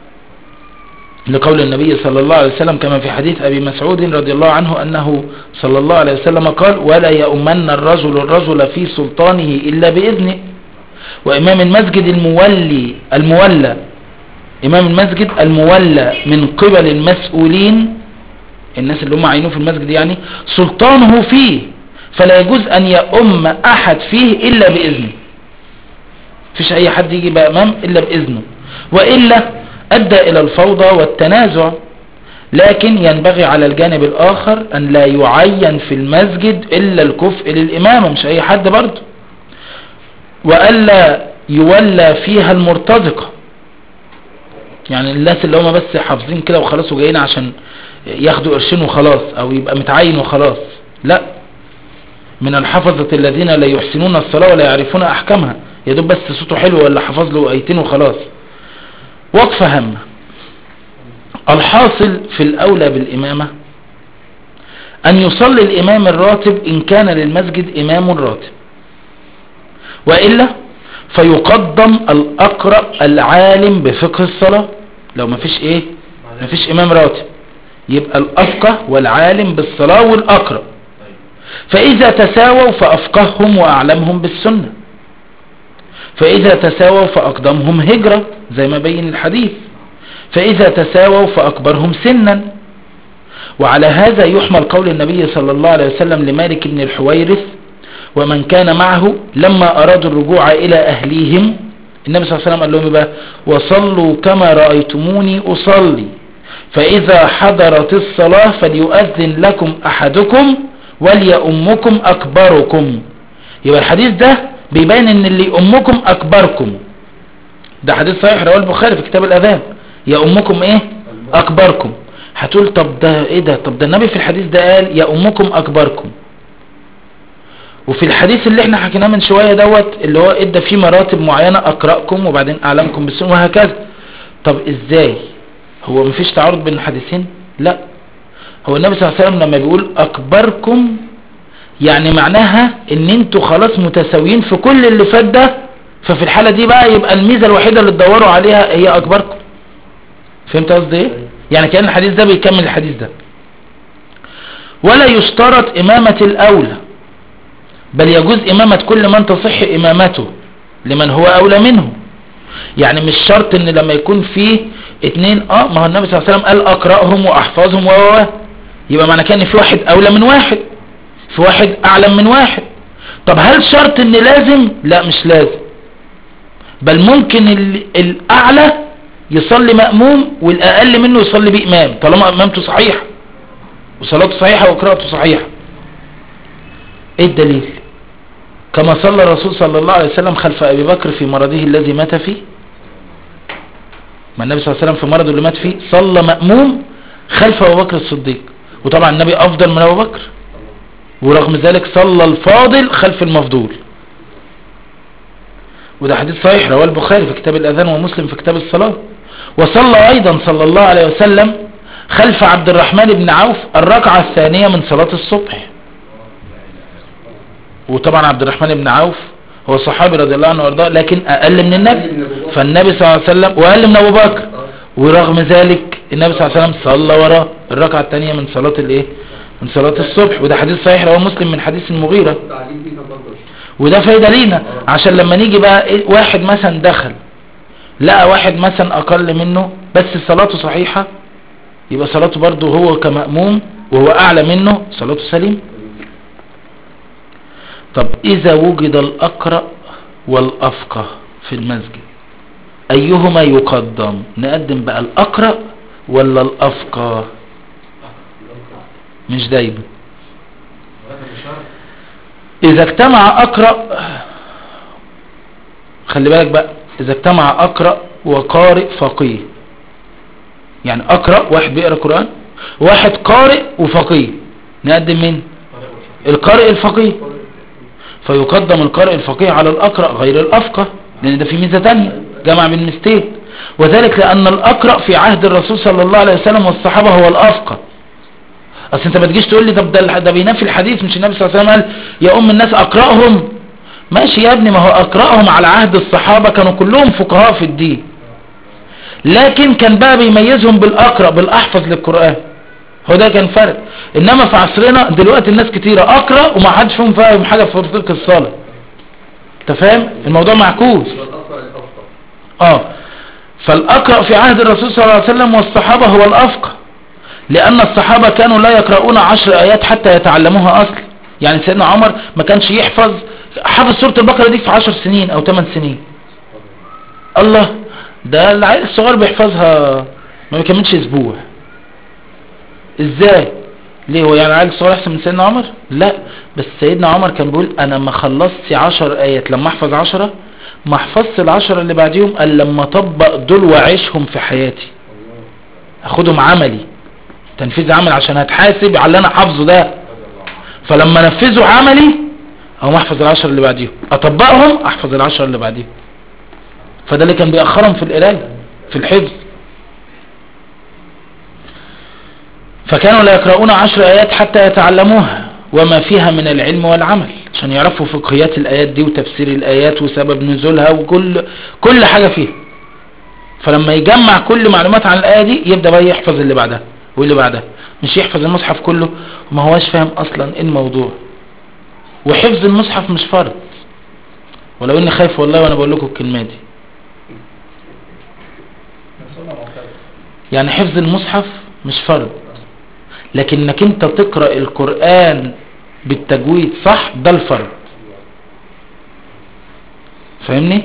لقول النبي صلى الله عليه وسلم كما في حديث أبي مسعود رضي الله عنه أنه صلى الله عليه وسلم قال ولا يؤمن الرجل الرجل في سلطانه إلا بإذنه. وإمام المسجد المولي المولى إمام المسجد المولى من قبل المسؤولين، الناس اللي هم عينوه في المسجد يعني، سلطانه فيه فلا يجوز أن يؤم أحد فيه إلا بإذنه. فيش أي حد يجي بقى إمام إلا بإذنه، وإلا أدى إلى الفوضى والتنازع. لكن ينبغي على الجانب الآخر أن لا يعين في المسجد إلا الكفء للإمامة، مش أي حد برضه، وألا يولى فيها المرتزقة، يعني الناس اللي هم بس حافظين كده وخلاص وجايين عشان ياخدوا قرشين وخلاص أو يبقى متعين وخلاص، لا، من الحفظة الذين لا يحسنون الصلاة ولا يعرفون أحكامها، يدوب بس صوته حلو ولا حفظ له آيتين وخلاص. وقفة هامة. الحاصل في الأولى بالإمامة أن يصلي الإمام الراتب إن كان للمسجد إمام راتب، وإلا فيقدم الأقرأ العالم بفقه الصلاة. لو ما فيش إيه ما فيش إمام راتب يبقى الأفقه والعالم بالصلاة والأقرأ، فإذا تساووا فأفقههم وأعلمهم بالسنة، فإذا تساووا فأقدمهم هجرة زي ما بين الحديث، فإذا تساووا فأكبرهم سنا. وعلى هذا يحمل قول النبي صلى الله عليه وسلم لمالك بن الحويرث ومن كان معه لما أرادوا الرجوع إلى أهليهم، النبي صلى الله عليه وسلم قال لهم بقى وصلوا كما رأيتموني أصلي فإذا حضرت الصلاة فليؤذن لكم أحدكم وليؤمكم أكبركم. يبقى الحديث ده بيبين ان اللي يؤمكم أكبركم، ده حديث صحيح رواه البخاري في كتاب الأذان، يا أمكم إيه أكبركم. هتقول طب ده إيه ده، طب ده النبي في الحديث ده قال يا أمكم أكبركم، وفي الحديث اللي احنا حكيناه من شوية دوت اللي هو ادى فيه مراتب معينة أقرأكم وبعدين أعلمكم بالسنة وهكذا. طب إزاي هو مفيش تعارض بين الحديثين؟ لا، هو النبي صلى الله عليه وسلم لما بيقول أكبركم يعني معناها ان انتوا خلاص متساويين في كل اللي فات ده، ففي الحالة دي بقى يبقى الميزة الوحيدة اللي تدوروا عليها هي أكبركم. فهمت قصدي ايه؟ يعني كأن الحديث ده بيكمل الحديث ده. ولا يشترط إمامة الأولى، بل يجوز إمامة كل من تصح إمامته لمن هو أولى منه. يعني مش شرط ان لما يكون فيه اتنين اه ما هو النبي صلى الله عليه وسلم قال اقرأهم واحفظهم و يبقى معنى كان في واحد اولى من واحد، في واحد اعلم من واحد. طب هل شرط ان لازم؟ لا مش لازم، بل ممكن الاعلى يصلي مأموم والاقل منه يصلي بإمام طالما امامته صحيحة وصلاته صحيحة وقراءته صحيحة. ايه الدليل؟ كما صلى الرسول صلى الله عليه وسلم خلف ابي بكر في مرضه الذي مات فيه. ما النبي صلى الله عليه وسلم في مرضه اللي مات فيه صلى مأموم خلف ابو بكر الصديق، وطبعا النبي افضل من ابو بكر، ورغم ذلك صلى الفاضل خلف المفضول. وده حديث صحيح رواه البخاري في كتاب الاذان ومسلم في كتاب الصلاة. وصلى ايضا صلى الله عليه وسلم خلف عبد الرحمن بن عوف الركعة الثانية من صلاة الصبح. وطبعا عبد الرحمن بن عوف هو صحابي رضي الله عنه وارضاه، لكن اقل من النبي، فالنبي صلى الله عليه وسلم واقل من ابو بكر، ورغم ذلك النبي صلى الله عليه وسلم صلى وراه الركعه الثانيه من صلاه الايه من صلاه الصبح. وده حديث صحيح رواه مسلم من حديث المغيرة. وده فايده لينا عشان لما نيجي بقى إيه واحد مثلا دخل لقى واحد مثلا اقل منه بس صلاته صحيحه، يبقى صلاته برضه هو كمأموم وهو اعلى منه صلاته سليم. طب إذا وجد الأقرأ والأفقه في المسجد أيهما يقدم؟ نقدم بقى الأقرأ ولا الأفقه؟ مش دايما. إذا اجتمع أقرأ، خلي بالك بقى، إذا اجتمع أقرأ وقارئ فقيه، يعني أقرأ واحد بيقرأ قرآن واحد قارئ وفقيه، نقدم مين؟ القارئ الفقيه. فيقدم القارئ الفقيه على الأقرأ غير الأفقه، لأن ده في ميزة تانية جمع بين ميزتين، وذلك لأن الأقرأ في عهد الرسول صلى الله عليه وسلم والصحابة هو الأفقه. أصل أنت ما تجيش تقول لي طب ده, ده بينافي الحديث، مش النبي صلى الله عليه وسلم قال يا أم الناس أقرأهم؟ ماشي يا ابني، ما هو أقرأهم على عهد الصحابة كانوا كلهم فقهاء في الدين، لكن كان بقى بيميزهم بالأقرأ بالأحفظ للقرآن، هو ده كان فرق. انما في عصرنا دلوقتي الناس كتيرة اقرأ وما حدش فيهم فاهم حاجة في فرق الصلاة. انت فاهم الموضوع معكوس؟ اه فالاقرأ في عهد الرسول صلى الله عليه وسلم والصحابة هو الافقه، لان الصحابة كانوا لا يقرؤون عشر ايات حتى يتعلموها اصلا. يعني سيدنا عمر ما كانش يحفظ حفظ سورة البقرة دي في عشر سنين او ثمان سنين. الله، ده العيل الصغير بيحفظها ما بيكملش اسبوع. ازاي؟ ليه؟ هو يعني عيل صغير احسن من سيدنا عمر؟ لا، بس سيدنا عمر كان بيقول انا ما خلصت عشر ايات لما احفظ عشرة ما احفظت العشرة اللي بعديهم الا لما اطبق دول واعيشهم في حياتي، اخدهم عملي، تنفيذ عمل، عشان هتحاسب على اللي انا حافظه ده. فلما نفذه عملي او احفظ العشرة اللي بعديهم، اطبقهم احفظ العشرة اللي بعديهم. فده اللي كان بيأخرهم في القرايه في الحفظ. فكانوا لا يقرؤون عشر آيات حتى يتعلموها وما فيها من العلم والعمل، عشان يعرفوا فقهيات الآيات دي وتفسير الآيات وسبب نزولها وكل كل حاجة فيها. فلما يجمع كل معلومات عن الآية دي يبدأ بقى يحفظ اللي بعدها واللي بعدها، مش يحفظ المصحف كله وما هواش فاهم أصلا إيه الموضوع. وحفظ المصحف مش فرض، ولو إني خايف والله وأنا بقول لكم الكلمة دي. يعني حفظ المصحف مش فرض، لكنك انت تقرأ القرآن بالتجويد صح ده الفرض. فاهمني؟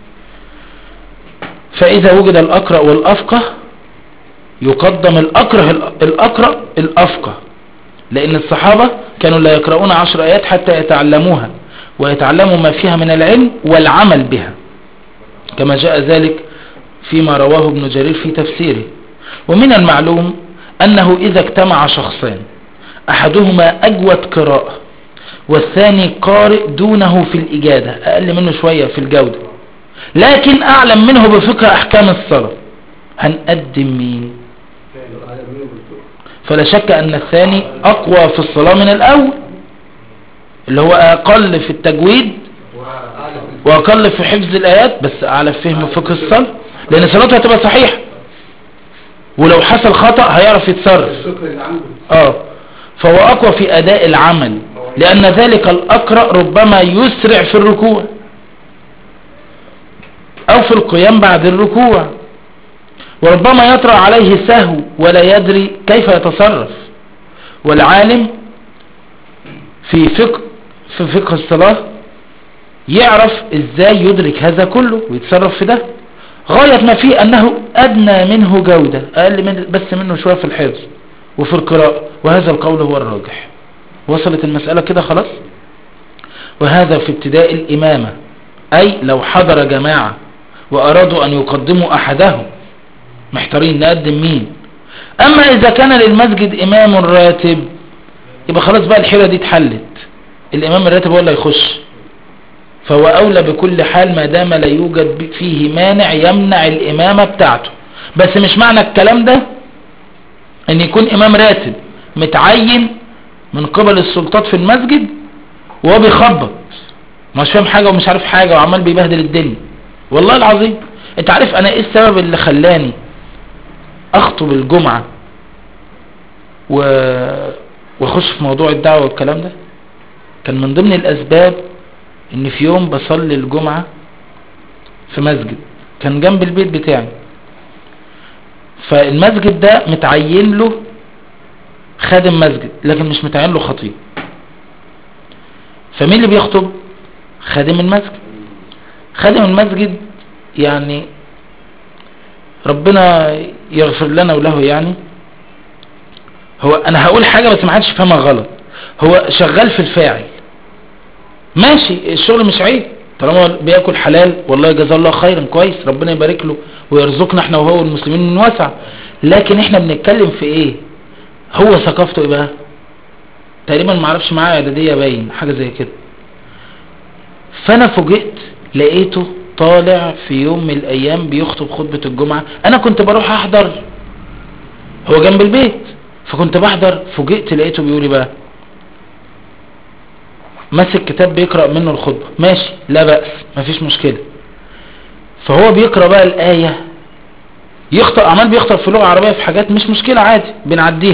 فإذا وجد الأقرأ والأفقه يقدم الأقرأ الأقرأ الأفقه، لأن الصحابة كانوا لا يقرؤون عشر آيات حتى يتعلموها ويتعلموا ما فيها من العلم والعمل بها، كما جاء ذلك فيما رواه ابن جرير في تفسيره. ومن المعلوم أنه إذا اجتمع شخصان أحدهما أجود قراءة والثاني قارئ دونه في الإجادة، أقل منه شوية في الجودة، لكن أعلم منه بفقه أحكام الصلاة، هنقدم مين؟ فلا شك أن الثاني أقوى في الصلاة من الأول، اللي هو أقل في التجويد وأقل في حفظ الآيات بس أعلى في فهم فقه الصلاة، لأن صلاته هتبقى صحيحة. ولو حصل خطأ هيعرف يتصرف. الشكر اللي عنده. اه فهو اقوى في اداء العمل، لان ذلك الاقرأ ربما يسرع في الركوع او في القيام بعد الركوع، وربما يطرأ عليه سهو ولا يدري كيف يتصرف. والعالم في فقه في فقه الصلاة يعرف ازاي يدرك هذا كله ويتصرف في ده، غاية ما فيه انه ادنى منه جودة، اقل من بس منه شوية في الحفظ وفي القراءة، وهذا القول هو الراجح. وصلت المسألة كده خلاص. وهذا في ابتداء الامامة، اي لو حضر جماعة وارادوا ان يقدموا احدهم محتارين نقدم مين. اما اذا كان للمسجد امام راتب يبقى خلاص بقى الحيرة دي اتحلت، الامام الراتب هو اللي يخش، فهو اولى بكل حال ما دام لا يوجد فيه مانع يمنع الامامة بتاعته. بس مش معنى الكلام ده ان يكون امام راتب متعين من قبل السلطات في المسجد وهو بيخبط مش فاهم حاجة ومش عارف حاجة وعمال بيبهدل الدنيا. والله العظيم انت عارف انا ايه السبب اللي خلاني اخطب الجمعة و... واخش في موضوع الدعوة والكلام ده؟ كان من ضمن الاسباب ان في يوم بصلي الجمعة في مسجد كان جنب البيت بتاعي، فالمسجد ده متعين له خادم مسجد لكن مش متعين له خطيب. فمين اللي بيخطب؟ خادم المسجد. خادم المسجد يعني ربنا يغفر لنا وله، يعني هو انا هقول حاجة بس ما حدش يفهمها غلط، هو شغال في الفاعل ماشي، الشغل مش عيب طالما بياكل حلال، والله جزاه الله خيرا كويس، ربنا يبارك له ويرزقنا احنا وهو المسلمين من وسع. لكن احنا بنتكلم في ايه؟ هو ثقافته ايه بقى؟ تقريبا ما اعرفش معاه اعداديه باين حاجه زي كده. فانا فوجئت لقيته طالع في يوم من الايام بيخطب خطبه الجمعه، انا كنت بروح احضر، هو جنب البيت فكنت بحضر، فوجئت لقيته بيقول لي بقى ماسك كتاب بيقرأ منه الخطبة، ماشي لا بأس مفيش مشكلة. فهو بيقرأ بقى الآية، يخطأ عمال بيخطأ في لغة عربية في حاجات مش مشكلة عادي بنعديها.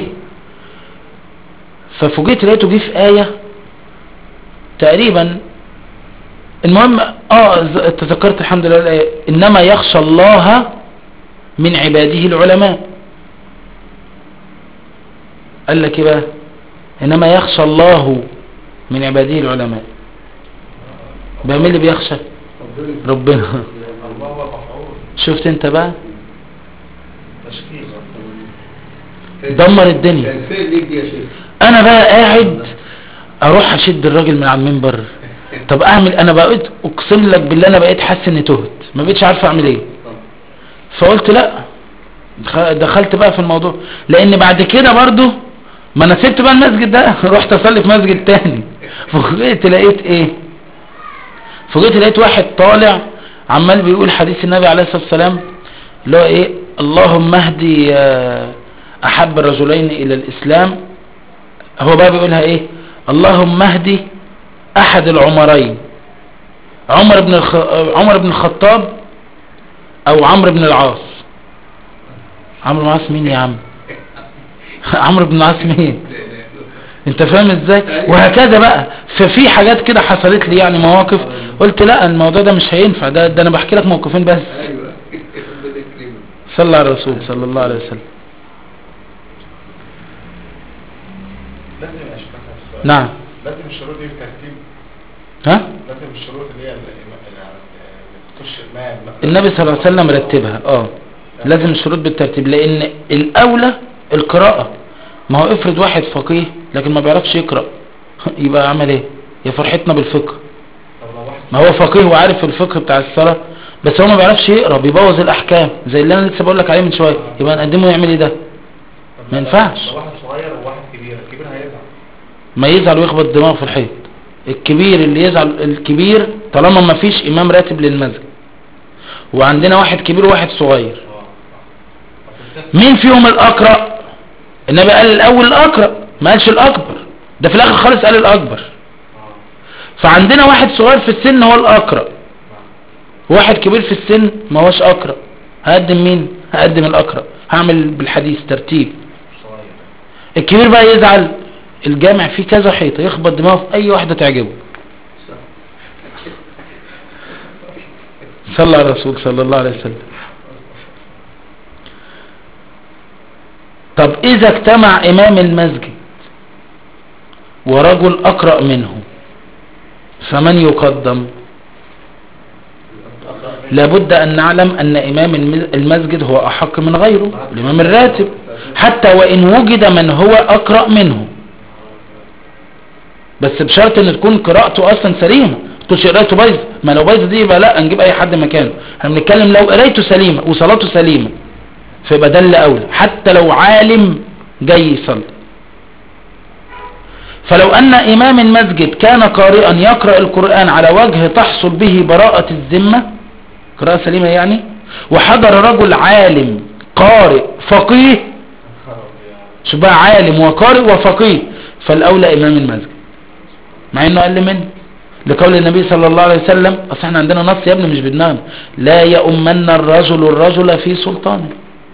ففوجئت لقيته جه في آية تقريبا، المهم اه تذكرت الحمد لله الآية، إنما يخشى الله من عباده العلماء. قال لك ايه بقى؟ إنما يخشى الله من عباده العلماء. بقى مين اللي بيخشى؟ ربنا. شفت انت بقى دمر الدنيا. انا بقى قاعد اروح اشد الراجل من على المنبر، طب اعمل انا بقيت اقسم لك بالله انا بقيت حاسس اني تهت ما بقيتش عارف اعمل ايه. فقلت لا، دخلت بقى في الموضوع، لان بعد كده برضو ما انا سبت بقى المسجد ده رحت اصلي في مسجد تاني. فوجئت لقيت ايه؟ فوجئت لقيت واحد طالع عمال بيقول حديث النبي عليه الصلاة والسلام اللي هو ايه، اللهم اهدي احب الرجلين الى الاسلام. هو بقى بيقولها ايه؟ اللهم اهدي احد العمرين، عمر بن الخ... عمر بن الخطاب او عمرو بن العاص. عمرو بن العاص مين يا عم؟ عمرو بن العاص مين؟ انت فاهم ازاي؟ وهكذا بقى. ففي حاجات كده حصلت لي يعني مواقف قلت لا الموضوع ده مش هينفع، ده, ده انا بحكي لك موقفين بس. صلى على الرسول صلى الله عليه وسلم. نعم لازم الشروط دي بالترتيب. ها؟ لازم الشروط اللي هي تخش الماء. النبي صلى الله عليه وسلم رتبها اه لازم الشروط بالترتيب، لان الاولى القراءة. ما هو افرض واحد فقيه لكن ما بيعرفش يقرأ يبقى عمل ايه؟ يا فرحتنا بالفقه. ما هو فقيه وعارف الفقه بتاع الصلاة بس هو ما بيعرفش يقرأ بيبوظ الاحكام زي اللي انا لسه بقول لك عليه من شوية، يبقى نقدمه يعمل ايه ده؟ ما ينفعش. واحد صغير وواحد كبير، الكبير هيزعل. ما يزعل ويخبط دماغه في الحيط. الكبير اللي يزعل الكبير طالما ما فيش امام راتب للمسجد، وعندنا واحد كبير وواحد صغير، مين فيهم الاقرأ؟ النبي قال الاول الاقرأ ما قالش الاكبر، ده في الاخر خالص قال الاكبر. فعندنا واحد صغير في السن هو الاقرأ، واحد كبير في السن ما هوش اقرأ، هقدم مين؟ هقدم الاقرأ. هعمل بالحديث ترتيب. الكبير بقى يزعل، الجامع فيه كذا حيطة، يخبط دماغه في اي واحدة تعجبه. صلى على الرسول صلى الله عليه وسلم. طب اذا اجتمع امام المسجد ورجل اقرأ منه فمن يقدم؟ لابد ان نعلم ان امام المسجد هو احق من غيره، الامام الراتب، حتى وان وجد من هو اقرأ منه، بس بشرط ان تكون قراءته اصلا سليمة. تقولش قراءته بايظه، ما لو بايظه دي يبقى لا نجيب اي حد مكانه. احنا بنتكلم لو قراءته سليمة وصلاته سليمة فيبقى ده اللي اولى، حتى لو عالم جاي يصلي. فلو ان امام المسجد كان قارئا يقرأ القرآن على وجه تحصل به براءة الذمة، قراءة سليمة يعني، وحضر رجل عالم قارئ فقيه، شو بقى عالم وقارئ وفقيه، فالاولى امام المسجد مع انه اقل منه، لقول النبي صلى الله عليه وسلم. اصل احنا عندنا نص يا ابني مش بدنان، لا يؤمن الرجل الرجل في سلطانه،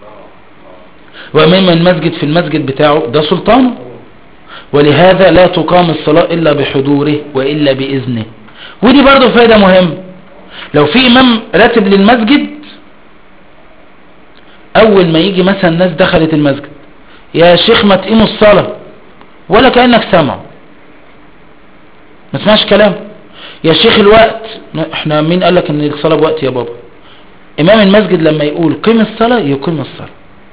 وامام المسجد في المسجد بتاعه ده سلطانه، ولهذا لا تقام الصلاة الا بحضوره والا باذنه. ودي برضو فايدة مهمة، لو في امام راتب للمسجد اول ما يجي مثلا ناس دخلت المسجد، يا شيخ ما تقيموا الصلاة، ولا كأنك سمع، ما تسمعش كلام. يا شيخ الوقت، احنا مين قالك ان الصلاة بوقت يا بابا؟ امام المسجد لما يقول قيم الصلاة يقيم الصلاة،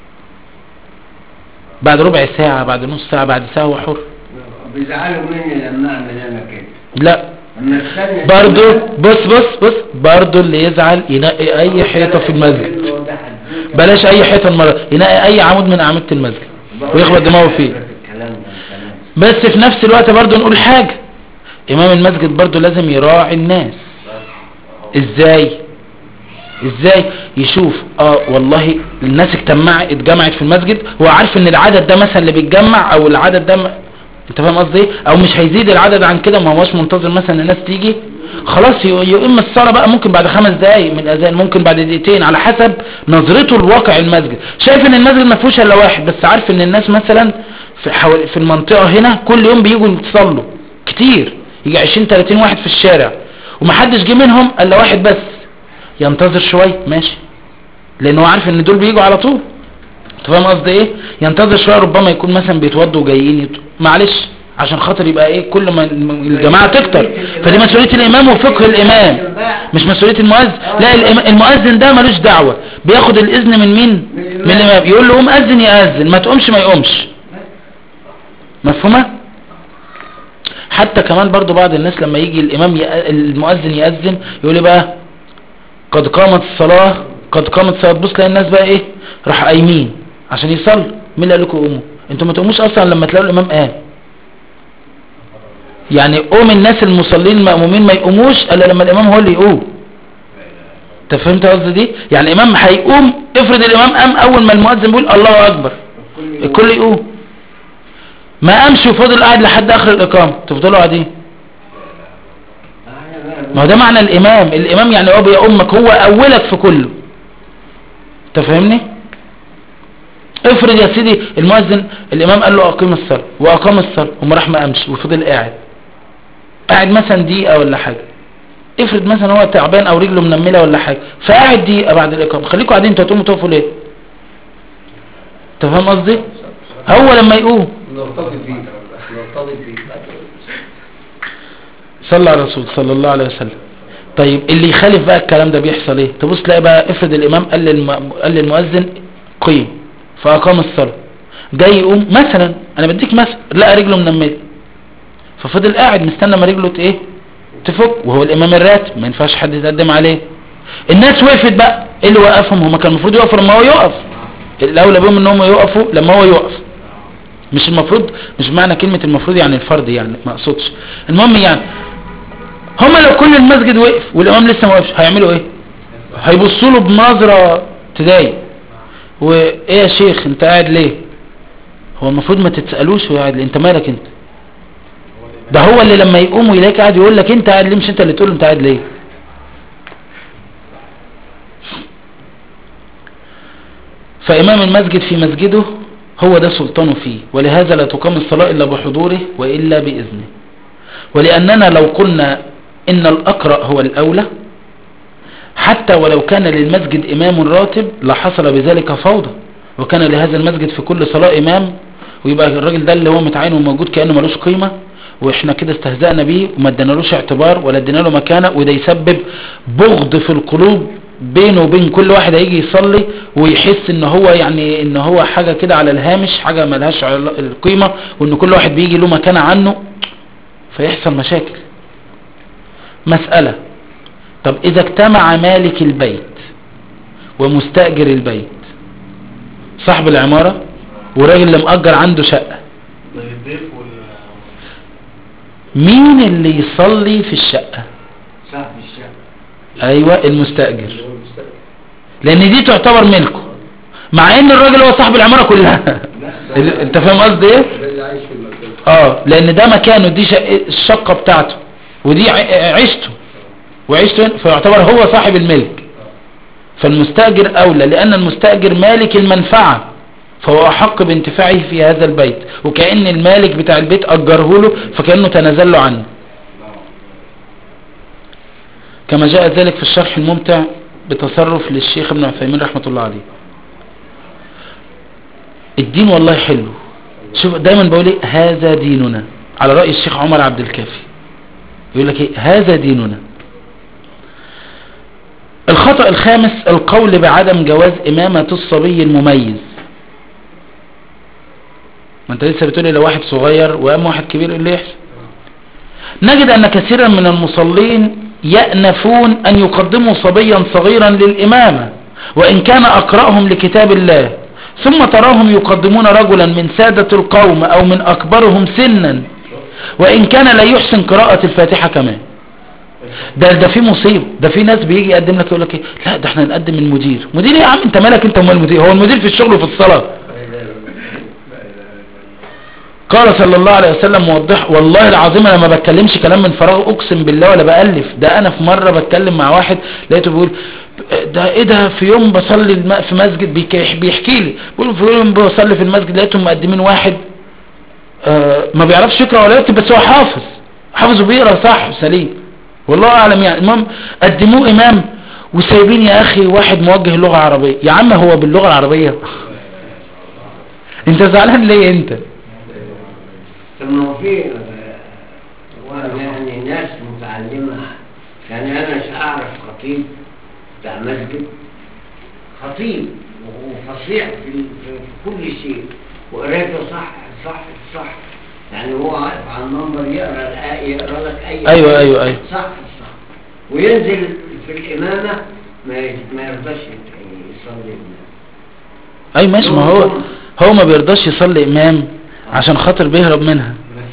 بعد ربع ساعة، بعد نص ساعة، بعد ساعة، وحر. بيزعلوا مني لما اعمل انا كده. لا برضو، بص بص بص برضو اللي يزعل ينقي اي حيطة في المسجد، بلاش اي حيطة المرة، ينقي اي عمود من اعمدة المسجد ويخبط دماغه فيه. بس في نفس الوقت برضو نقول حاجة، امام المسجد برضو لازم يراعي الناس. ازاي ازاي يشوف اه والله الناس اجتمعت اتجمعت في المسجد، هو عارف ان العدد ده مثلا اللي بيتجمع، او العدد ده م... انت فاهم قصدي ايه، او مش هيزيد العدد عن كده، ما هوش منتظر مثلا الناس تيجي، خلاص يقيم الصلاة بقى، ممكن بعد خمس دقايق من الاذان، ممكن بعد دقيقتين، على حسب نظرته لواقع المسجد. شايف ان المسجد ما فيهوش الا واحد بس، عارف ان الناس مثلا في حوالي في المنطقة هنا كل يوم بييجوا يصلوا كتير، يجي عشرين تلاتين واحد في الشارع، ومحدش جه منهم الا واحد بس، ينتظر شوية ماشي، لانه عارف ان دول بييجوا على طول. انت فاهم قصدي ايه؟ ينتظر شوية، ربما يكون مثلا بيتوضوا وجايين يت... معلش عشان خاطر يبقى ايه كل ما الجماعة تكتر. فدي مسؤولية الامام وفقه الامام، مش مسؤولية المؤذن. لا المؤذن ده ملوش دعوة، بياخد الاذن من مين؟ من الامام، يقول له قوم اذن يأذن، ما تقومش ما يقومش. مفهومة؟ حتى كمان برضو بعض الناس لما يجي الامام ي... المؤذن يأذن يقول لي بقى قد قامت الصلاة، قد قامت الصلاة، تبص تلاقي الناس بقى ايه راح قايمين عشان يصلوا. مين اللي قال لكم قوموا؟ انتوا ما تقوموش اصلا لما تلاقوا الامام قام. يعني قوم الناس المصلين المأمومين ما يقوموش الا لما الامام هو اللي يقوم. انت فهمت قصدي دي؟ يعني الامام هيقوم، افرض الامام قام اول ما المؤذن بيقول الله اكبر، الكل يقوم. ما قامش وفضل قاعد لحد اخر الاقامه، تفضلوا قاعدين. ما ده معنى الامام. الامام يعني هو بيأمك، هو اولك في كله. انت فاهمني؟ افرض يا سيدي المؤذن الامام قال له اقيم الصلاه واقام الصلاه وما راح ما قامش وفضل قاعد قاعد مثلا دقيقه ولا حاجه، افرض مثلا هو تعبان او رجله منمله ولا حاجه، فقاعد دقيقه بعد الاقامه، خليكم قاعدين، انتوا هتقوموا تقفوا ليه؟ انت فاهم قصدي؟ هو لما يقوم نرتضي بيه نرتضي بيه صلى على الرسول صلى الله عليه وسلم. طيب اللي يخالف بقى الكلام ده بيحصل ايه؟ تبص تلاقي بقى افرض الامام قال للم... قال للمؤذن قيم فاقام الصلاه، جاي يقوم مثلا، انا بديك مثلا، لقى رجله منمله ففضل قاعد مستنى ما رجله ايه تفك، وهو الامام الراتب ما ينفعش حد يتقدم عليه. الناس وقفت بقى، ايه اللي وقفهم؟ هم كان المفروض يقفوا لما هو يقف، الاولى بهم ان هم يقفوا لما هو يقف، مش المفروض، مش معنى كلمه المفروض يعني الفرض، يعني ما اقصدش. المهم يعني هم لو كل المسجد وقف والامام لسه ما وقفش هيعملوا ايه؟ هيبصوا له بنظره تضايق، وايه يا شيخ انت قاعد ليه؟ هو المفروض ما تتسالوش هو قاعد ليه، انت مالك انت؟ ده هو اللي لما يقوم ويلاقيك قاعد يقول لك انت قاعد ليه، مش انت اللي تقول له انت قاعد ليه. فإمام المسجد في مسجده هو ده سلطانه فيه، ولهذا لا تقام الصلاة إلا بحضوره وإلا بإذنه. ولأننا لو قلنا إن الأقرأ هو الأولى حتى ولو كان للمسجد إمام راتب لحصل بذلك فوضى، وكان لهذا المسجد في كل صلاة إمام، ويبقى الراجل ده اللي هو متعين وموجود كأنه ملوش قيمة، واحنا كده استهزأنا بيه وما ادينالوش اعتبار ولا ادينا له مكانه، وده يسبب بغض في القلوب بينه وبين كل واحد هيجي يصلي، ويحس ان هو يعني ان هو حاجة كده على الهامش، حاجة ملهاش القيمة، وان كل واحد بيجي له مكانه عنه، فيحصل مشاكل. مسألة، طب اذا اجتمع مالك البيت ومستأجر البيت، صاحب العمارة وراجل اللي مأجر عنده شقة، مين اللي يصلي في الشقة؟ صاحب الشقة. ايوه المستأجر، لان دي تعتبر ملكه، مع ان الراجل هو صاحب العمارة كلها. انت فاهم قصدي ايه؟ اه لان ده مكانه، دي الشقة بتاعته ودي عيشته وعيشته، فيعتبر هو صاحب الملك. فالمستأجر اولى، لان المستأجر مالك المنفعة، فهو احق بانتفاعه في هذا البيت، وكأن المالك بتاع البيت اجره له، فكأنه تنازل له عنه، كما جاء ذلك في الشرح الممتع بتصرف للشيخ ابن عثيمين رحمة الله عليه. الدين والله حلو، شوف دايما بقول ايه، هذا ديننا، على رأي الشيخ عمر عبد الكافي يقول لك ايه، هذا ديننا. الخطأ الخامس القول بعدم جواز إمامة الصبي المميز. ما انت لسه بتقولي لو واحد صغير وقام واحد كبير اللي يحصل. نجد ان كثيرا من المصلين يأنفون ان يقدموا صبيا صغيرا للإمامة وان كان اقرأهم لكتاب الله، ثم تراهم يقدمون رجلا من سادة القوم او من اكبرهم سنا وان كان لا يحسن قراءة الفاتحة كمان. ده ده في مصيبه، ده في ناس بيجي يقدم لك يقول لك ايه، لا ده احنا نقدم المدير. مدير ايه يا عم، انت مالك انت ومال المدير؟ هو المدير في الشغل وفي الصلاة. قال صلى الله عليه وسلم موضح، والله العظيم انا ما بتكلمش كلام من فراغ، اقسم بالله ولا بألف، ده انا في مرة بتكلم مع واحد لقيته بيقول ده ايه ده، في يوم بصلي في مسجد، بيحكي لي بيقول في يوم بصلي في المسجد لقيتهم مقدمين واحد آه ما بيعرفش يقرأ ولا يكتب، بس هو حافظ حافظ وبيقرأ صح سليم والله اعلم يعني. المهم قدموه امام وسايبين يا اخي واحد موجه لغة عربية. يا عم هو باللغة العربية انت زعلان ليه انت؟ طب ما هو في يعني ناس متعلمة، يعني انا مش اعرف خطيب بتاع مسجد، خطيب وفصيح في, في كل شيء وقرايته صح صح صح، يعني هو واقف على المنبر يقرا الآية، يقرا لك اي ايوه ايوه ايوه صح صح، وينزل في الامامه ما ما يرضاش يصلي امام. اي ماشي، ما هو هو ما بيرضاش يصلي امام عشان خاطر بيهرب منها.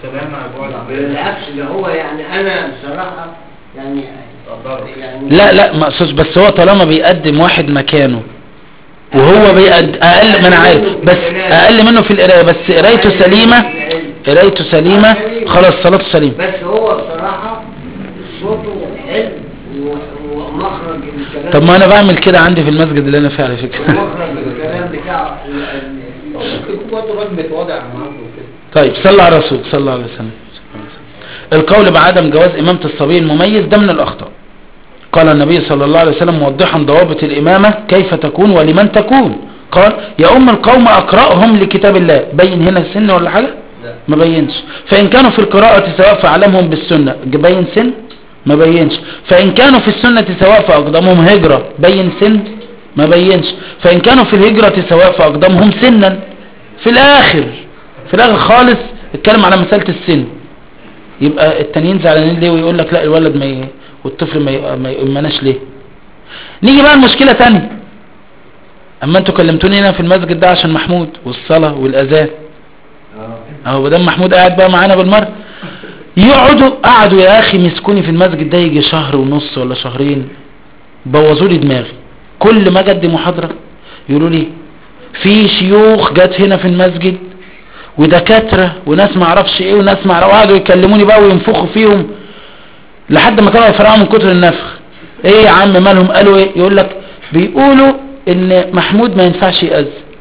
بالعكس ده هو يعني انا بصراحه يعني, يعني لا لا ما اقصدش، بس هو طالما بيقدم واحد مكانه وهو بيقد اقل، ما انا عارف، بس اقل منه في القرايه، بس قرايته سليمه قرايته سليمه خلاص صلاته سليمه. بس هو بصراحه صوته حلو ومخرج الكلام. طب ما انا بعمل كده عندي في المسجد اللي انا فيه على فكره. مخرج الكلام بتاعه ممكن برضه راجل متواضع معاه كده. طيب صلى على الرسول صلى الله عليه وسلم. القول بعدم جواز إمامة الصبي المميز ده من الأخطاء. قال النبي صلى الله عليه وسلم موضحا ضوابط الإمامة كيف تكون ولمن تكون، قال يا أم القوم أقرأهم لكتاب الله. بين هنا السن ولا حاجة؟ ما بينش. فإن كانوا في القراءة سواء فعلمهم بالسنة، بين سن؟ ما بينش. فإن كانوا في السنة سواء فأقدمهم هجرة، بين سن؟ ما بينش. فإن كانوا في الهجرة سواء فأقدمهم سنا. في الآخر في الآخر خالص اتكلم على مسألة السن. يبقى التانيين زعلانين ليه ويقول لك لا الولد ما ي... والطفل ما, ما يؤمناش ليه. نيجي بقى المشكلة تانية، اما انتوا كلمتوني هنا في المسجد ده عشان محمود والصلاة والاذان، اهو بدل محمود قاعد بقى معانا بالمرة، يقعدوا قعدوا يا اخي مسكوني في المسجد ده يجي شهر ونص ولا شهرين، بوظوا لي دماغي. كل ما اجي محاضرة يقولوا لي في شيوخ جت هنا في المسجد ودكاترة وناس ما اعرفش ايه وناس ما اعرفش، وقعدوا يكلموني بقى وينفخوا فيهم لحد ما كانوا يفرقوا من كتر النفخ. ايه يا عم مالهم؟ قالوا ايه؟ يقول لك بيقولوا ان محمود ما ينفعش يأذن.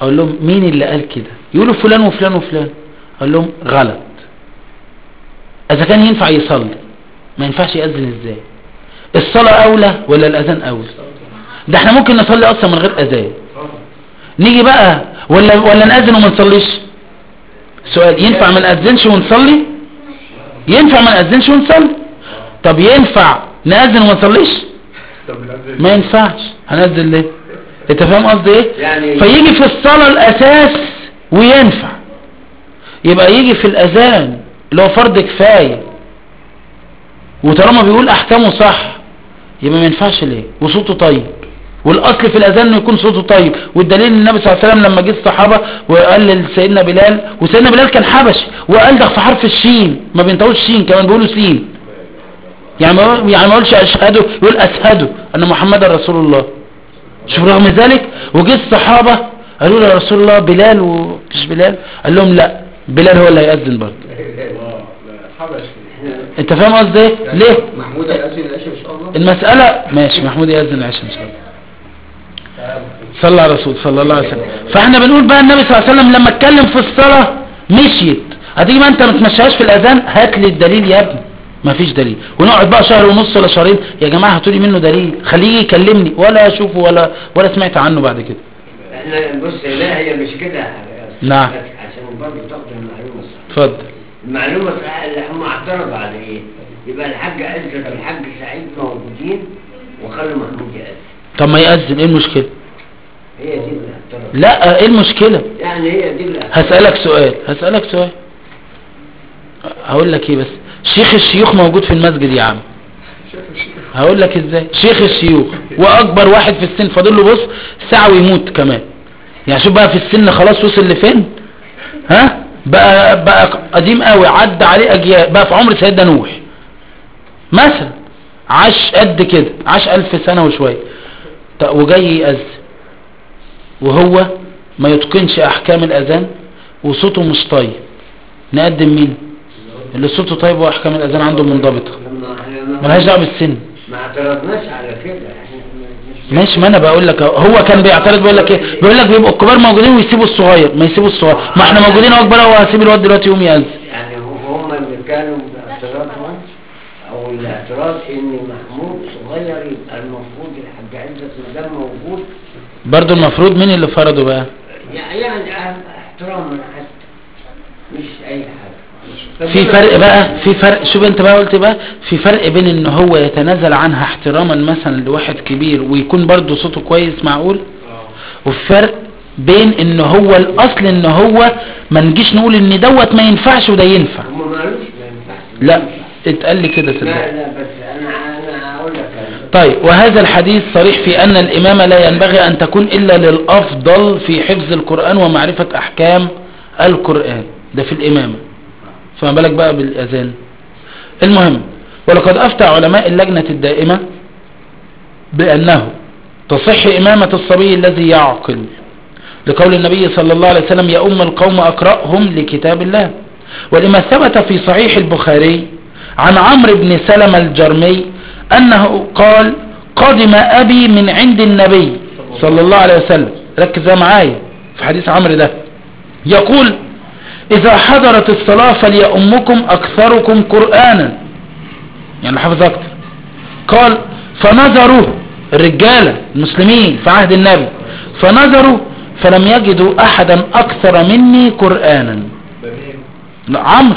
اقول لهم مين اللي قال كده؟ يقولوا فلان وفلان وفلان. اقول لهم غلط. اذا كان ينفع يصلي ما ينفعش يأذن ازاي؟ الصلاة اولى ولا الاذان اولى؟ ده احنا ممكن نصلي اصلا من غير اذان. نيجي بقى ولا ولا نأذن وما نصليش؟ سؤال، ينفع ما نأذنش ونصلي؟ ينفع ما نأذنش ونصلي. طب ينفع نأذن وما نصليش؟ ما ينفعش. هنأذن ليه؟ انت فاهم قصدي ايه؟ يعني فيجي في الصلاة الاساس وينفع، يبقى يجي في الاذان اللي هو فرض كفاية وطالما بيقول احكامه صح يبقى ما ينفعش ليه؟ وصوته طيب، والاصل في الاذان انه يكون صوته طيب. والدليل النبي صلى الله عليه وسلم لما جه الصحابه وقال لسيدنا بلال، وسيدنا بلال كان حبشي وقال ده في حرف الشين، ما بينطقوش شين، كمان بيقولوا سين. يعني ما يعني ما يقولش اشهد، يقول اشهد ان محمد رسول الله. شوف رغم ذلك وجه الصحابه قالوا له يا رسول الله بلال ومش بلال، قال لهم لا، بلال هو اللي هيأذن برضه. انت فاهم قصدي ايه؟ ليه؟ محمود هيأذن العشاء ان شاء الله. المسألة ماشي، محمود يأذن العشاء ان شاء الله. صلى على رسول صلى الله عليه وسلم. فاحنا بنقول بقى النبي صلى الله عليه وسلم لما اتكلم في الصلاة مشيت، هتيجي ما انت ما تمشيهاش في الاذان، هات لي الدليل يا ابني. ما فيش دليل، ونقعد بقى شهر ونص ولا شهرين يا جماعة هاتوا لي منه دليل، خليه يكلمني ولا اشوفه ولا ولا سمعت عنه بعد كده. احنا بص، لا هي مش كده. نعم. عشان برضه تاخد المعلومة صح. اتفضل. المعلومة صح اللي هم اعترضوا على ايه؟ يبقى الحاج عزت والحاج سعيد موجودين وخلوا محمود يأذن. طب ما يأذن، ايه المشكلة؟ هي دي اللي اعترضوا. لا ايه المشكلة؟ يعني هي دي اللي اعترضوا. هسألك سؤال هسألك سؤال هقول لك ايه بس، شيخ الشيوخ موجود في المسجد يا عم. هقول لك ازاي. شيخ الشيوخ واكبر واحد في السن، فاضل له بص ساعة ويموت كمان. يعني شوف بقى في السن خلاص وصل لفين، ها بقى بقى قديم قوي، عدى عليه اجيال، بقى في عمر سيدنا نوح مثلا، عاش قد كده، عاش الف سنة وشوية، وجاي يأذن وهو ما يتقنش احكام الاذان وصوته مش طيب. نقدم مين؟ اللي صوته طيب واحكام الاذان عنده منضبطه، ملهاش دعوه بالسن. ما اعترضناش على كده. ماشي، ما انا بقول لك هو كان بيعترض، بيقول لك ايه؟ بيقول لك بيبقوا الكبار موجودين ويسيبوا الصغير، ما يسيبوا الصغير، ما احنا موجودين اهو كبار، هو هسيب الواد دلوقتي يقوم يأذن. يعني هم اللي كانوا باعتراضهم او الاعتراض ان محمود صغير يبقى المفروض الحاج عزت ما دام موجود برضه المفروض مين اللي فرضه بقى؟ يعني احترام حتى مش اي حاجه. في فرق بقى، في فرق. شوف انت بقى قلت بقى في فرق بين ان هو يتنازل عنها احتراما مثلا لواحد كبير ويكون برضه صوته كويس معقول، وفي فرق بين ان هو الاصل ان هو ما نجيش نقول ان دوت ما ينفعش وده ينفع. هم ما قالوش ما ينفعش. لا اتقال لي كده صدق. لا لا بس انا انا هقول لك. طيب، وهذا الحديث صريح في ان الامامة لا ينبغي ان تكون الا للافضل في حفظ القرآن ومعرفة احكام القرآن، ده في الامامة، فما بالك بقى بالاذان. المهم، ولقد افتى علماء اللجنة الدائمة بانه تصح امامة الصبي الذي يعقل، لقول النبي صلى الله عليه وسلم يا ام القوم اقرأهم لكتاب الله، ولما ثبت في صحيح البخاري عن عمرو بن سلمة الجرمي انه قال قدم ابي من عند النبي صلى الله عليه وسلم، ركز معايا في حديث عمرو ده، يقول اذا حضرت الصلاة فليأمكم اكثركم قرآنا، يعني حفظ اكتر. قال فنظروا الرجالة المسلمين في عهد النبي، فنظروا فلم يجدوا احدا اكثر مني قرآنا. عمرو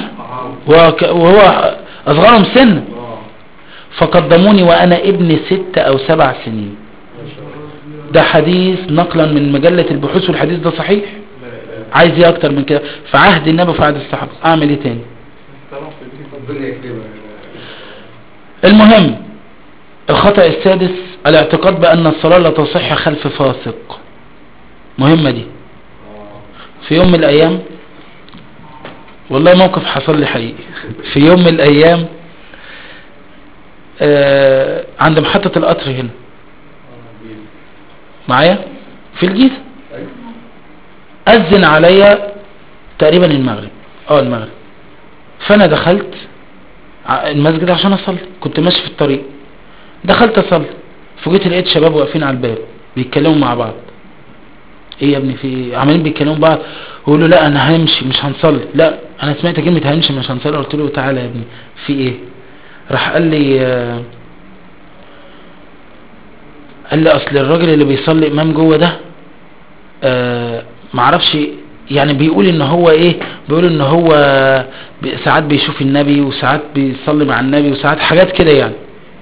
وهو اصغرهم سنا، فقدموني وانا ابن ست او سبع سنين. ده حديث نقلا من مجلة البحوث، والحديث ده صحيح. عايز ايه اكتر من كده؟ في عهد النبي وفي عهد الصحابة، اعمل ايه تاني؟ المهم، الخطأ السادس الاعتقاد بان الصلاة لا تصح خلف فاسق. مهمة دي. في يوم من الايام، والله موقف حصل لي حقيقي، في يوم من الايام آه عند محطة القطر هنا معايا في الجيزة، أذن عليا تقريبا المغرب اه المغرب فانا دخلت المسجد عشان اصلي، كنت ماشي في الطريق، دخلت اصلي، فجيت لقيت شباب واقفين على الباب بيتكلموا مع بعض، ايه يا ابني في ايه؟ عمالين بيتكلموا بعض ويقولوا لا انا همشي مش هنصلي. لا انا سمعت كلمة همشي مش هنصلي. قلت له تعالى يا ابني في ايه؟ راح قال لي آه قال لي اصل الراجل اللي بيصلي امام جوه ده آه معرفش يعني بيقول ان هو ايه، بيقول ان هو ساعات بيشوف النبي وساعات بيصلي مع النبي وساعات حاجات كده يعني.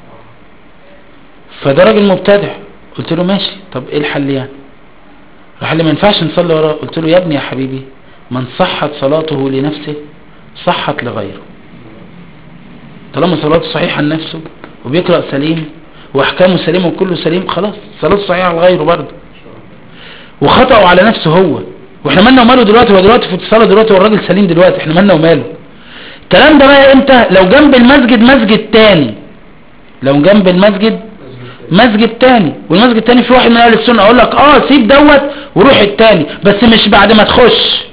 فده راجل مبتدع. قلت له ماشي طب ايه الحل يعني؟ راح قال لي ما ينفعش نصلي وراه. قلت له يا ابني يا حبيبي من صحت صلاته لنفسه صحت لغيره. طالما صلاته صحيحة لنفسه وبيقرأ سليم واحكامه سليمه وكله سليم خلاص صلاته صحيحة لغيره برضه. وخطأه على نفسه هو، واحنا مالنا وماله دلوقتي؟ هو دلوقتي في الصلاة دلوقتي والراجل سليم دلوقتي، احنا مالنا وماله؟ الكلام ده بقى امتى؟ لو جنب المسجد مسجد تاني، لو جنب المسجد مسجد تاني والمسجد التاني في واحد من اهل السنة اقول لك اه سيب دوت وروح التاني، بس مش بعد ما تخش.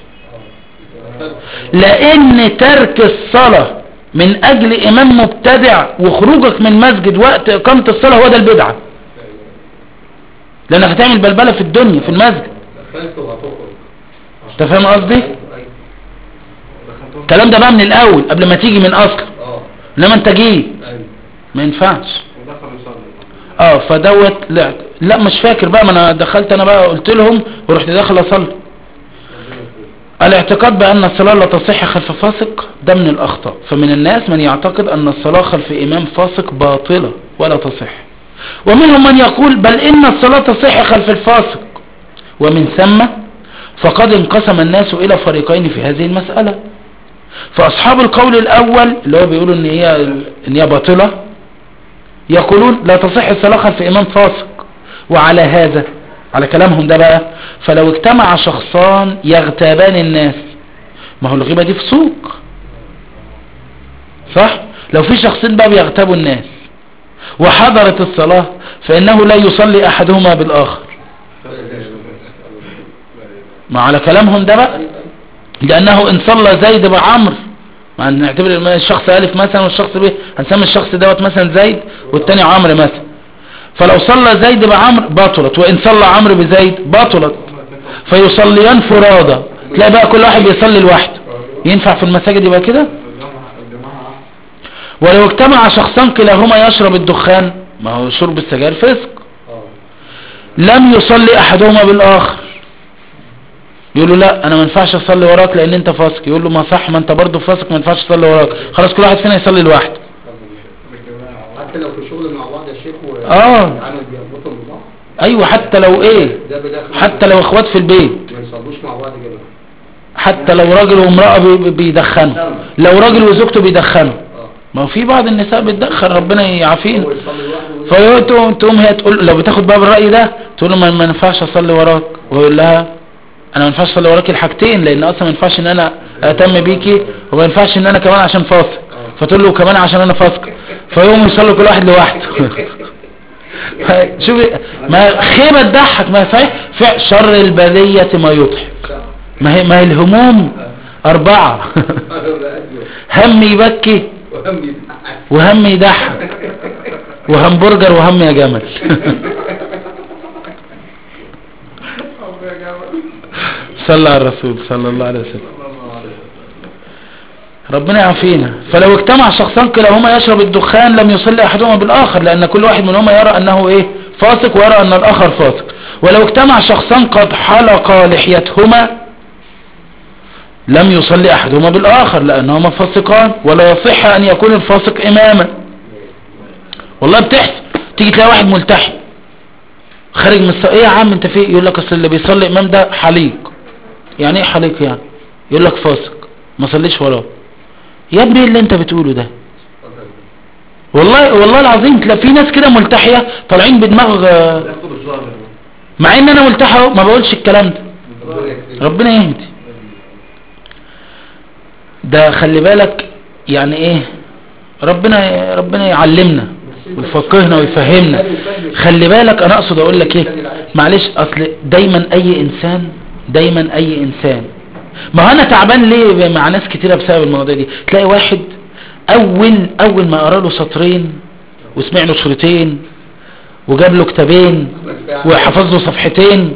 لان ترك الصلاة من اجل امام مبتدع وخروجك من مسجد وقت اقامة الصلاة هو ده البدعة، لانك هتعمل بلبلة في الدنيا في المسجد. انت فاهم قصدي؟ الكلام ده بقى من الاول قبل ما تيجي من اصل، انما انت جيت ما ينفعش. اه فدوت لا لا مش فاكر بقى، ما انا دخلت انا بقى قلت لهم ورحت داخل اصلي. الاعتقاد بان الصلاة لا تصح خلف فاسق ده من الاخطاء. فمن الناس من يعتقد ان الصلاة خلف امام فاسق باطلة ولا تصح، ومنهم من يقول بل ان الصلاة تصح خلف الفاسق. ومن ثم فقد انقسم الناس الى فريقين في هذه المسألة. فاصحاب القول الاول اللي هو بيقولوا ان هي ان هي باطلة يقولون لا تصح الصلاة خلف امام فاسق. وعلى هذا على كلامهم ده بقى فلو اجتمع شخصان يغتابان الناس، ما هو الغيبة دي فسوق صح؟ لو في شخصين بقى بيغتابوا الناس وحضرت الصلاة فانه لا يصلي احدهما بالاخر. ما على كلامهم ده بقى لانه ان صلى زيد بعمر، ما نعتبر الشخص الف مثلا والشخص ب، هنسمي الشخص دوت مثلا زيد والتاني عمرو مثلا، فلو صلى زيد بعمر بطلت وان صلى عمرو بزيد بطلت، فيصليان فرادى. تلاقي بقى كل واحد بيصلي لوحده. ينفع في المساجد يبقى كده؟ ولو اجتمع شخصان كلاهما يشرب الدخان، ما هو شرب السجاير فسق، لم يصلي احدهما بالاخر. يقول له لا انا ما ينفعش اصلي وراك لان انت فاسق. يقول له ما صح ما انت برضه فاسق ما ينفعش تصلي وراك. خلاص كل واحد فينا يصلي لوحده. حتى لو في شغل مع بعض يا شيخ اه وعمل بيربطهم ببعض. ايوه حتى لو ايه، حتى لو اخوات في البيت ما يصلوش مع بعض كده. حتى لو راجل وامرأة بي- بيدخنوا، لو راجل وزوجته بيدخنوا، ما هو في بعض النساء بتدخن ربنا يعافينا. هو يصلي لوحده فيقوم تقوم هي تقول لو بتاخد بقى بالرأي ده تقول له ما ما ينفعش اصلي وراك، ويقول لها انا ما ينفعش اصلي وراك الحاجتين لان اصلا ما ينفعش ان انا اهتم بيكي وما ينفعش ان انا كمان عشان فاسق. فتقول له كمان عشان انا فاسق، فيقوم يصلي كل واحد لوحده. شوفي ما خيبة تضحك، ما صحيح في شر البلية ما يضحك. ما هي ما هي الهموم أربعة. هم يبكي وهم يضحك وهمبرجر وهم يا جمل. صلى على الرسول صلى الله عليه وسلم ربنا يعافينا. فلو اجتمع شخصان كلاهما يشرب الدخان لم يصلي احدهما بالاخر، لان كل واحد منهما يرى انه ايه فاسق ويرى ان الاخر فاسق. ولو اجتمع شخصان قد حلقا لحيتهما لم يصلي احدهما بالاخر لانهما فاسقان، ولا يصح ان يكون الفاسق اماما. والله بتحصل، تيجي تلاقي واحد ملتحي خارج من الصلاة، ايه يا عم انت في، يقول لك اصل اللي بيصلي امام ده حليق. يعني ايه حليق يعني؟ يقول لك فاسق ما صليش وراه. يا ابني اللي انت بتقوله ده والله والله العظيم تلاقي في ناس كده ملتحية طالعين بدماغ، مع ان انا ملتحي ما بقولش الكلام ده. ربنا يهدي. ده خلي بالك يعني ايه، ربنا ربنا يعلمنا ويفقهنا ويفهمنا. خلي بالك انا اقصد اقول لك ايه، معلش اصل دايما اي انسان دايما اي انسان، ما هو انا تعبان ليه مع ناس كتيرة بسبب المواضيع دي. تلاقي واحد اول اول ما قرأ له سطرين وسمع له شريطين وجاب له كتابين وحفظ له صفحتين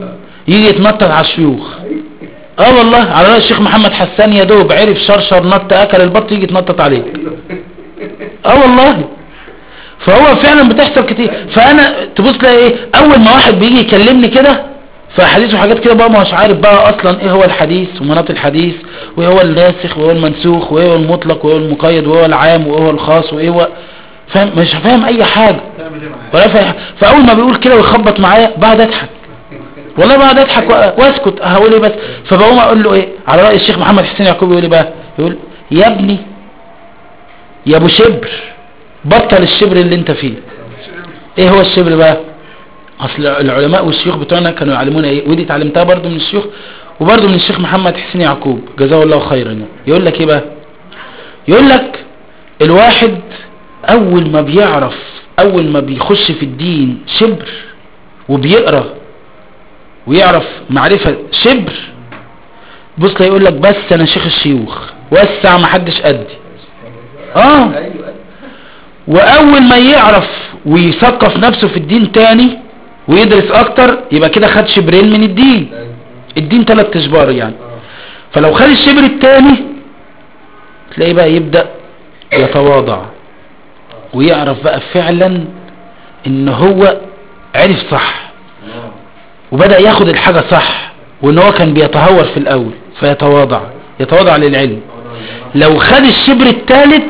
يجي يتنطط على الشيوخ. اه والله على رأي الشيخ محمد حسان يا دوب عرف شرشر نط اكل البط يجي يتنطط عليه. اه والله. فهو فعلا بتحصل كتير. فانا تبص لها ايه اول ما واحد بيجي يكلمني كده فحديث وحاجات كده بقى مش عارف بقى اصلا ايه هو الحديث ومناط الحديث وايه هو الناسخ وايه هو المنسوخ وايه هو المطلق وايه هو المقيد وايه هو العام وايه هو الخاص وايه هو فاهم مش فاهم اي حاجة ولا فاهم. فاول ما بيقول كده ويخبط معايا بعد اضحك والله بعد اضحك واسكت هقول ايه بس. فبقوم اقول له ايه على رأي الشيخ محمد حسين يعقوب يقول لي بقى يقول يا ابني يا ابو شبر بطل الشبر اللي انت فيه. ايه هو الشبر بقى؟ اصل العلماء والشيوخ بتوعنا كانوا يعلمونا ايه ودي اتعلمتها برضو من الشيوخ وبرضو من الشيخ محمد حسين يعقوب جزاه الله خيرا. يقول لك ايه بقى؟ يقول لك الواحد اول ما بيعرف اول ما بيخش في الدين شبر وبيقرأ ويعرف معرفة شبر بص لا يقول لك بس انا شيخ الشيوخ وسع ما حدش قدي. اه واول ما يعرف ويثقف نفسه في الدين تاني ويدرس اكتر يبقى كده خد شبرين من الدين. الدين ثلاث اشبار يعني. فلو خد الشبر التاني تلاقيه بقى يبدأ يتواضع ويعرف بقى فعلا ان هو عرف صح وبدأ ياخد الحاجة صح وان هو كان بيتهور في الاول فيتواضع يتواضع للعلم. لو خد الشبر الثالث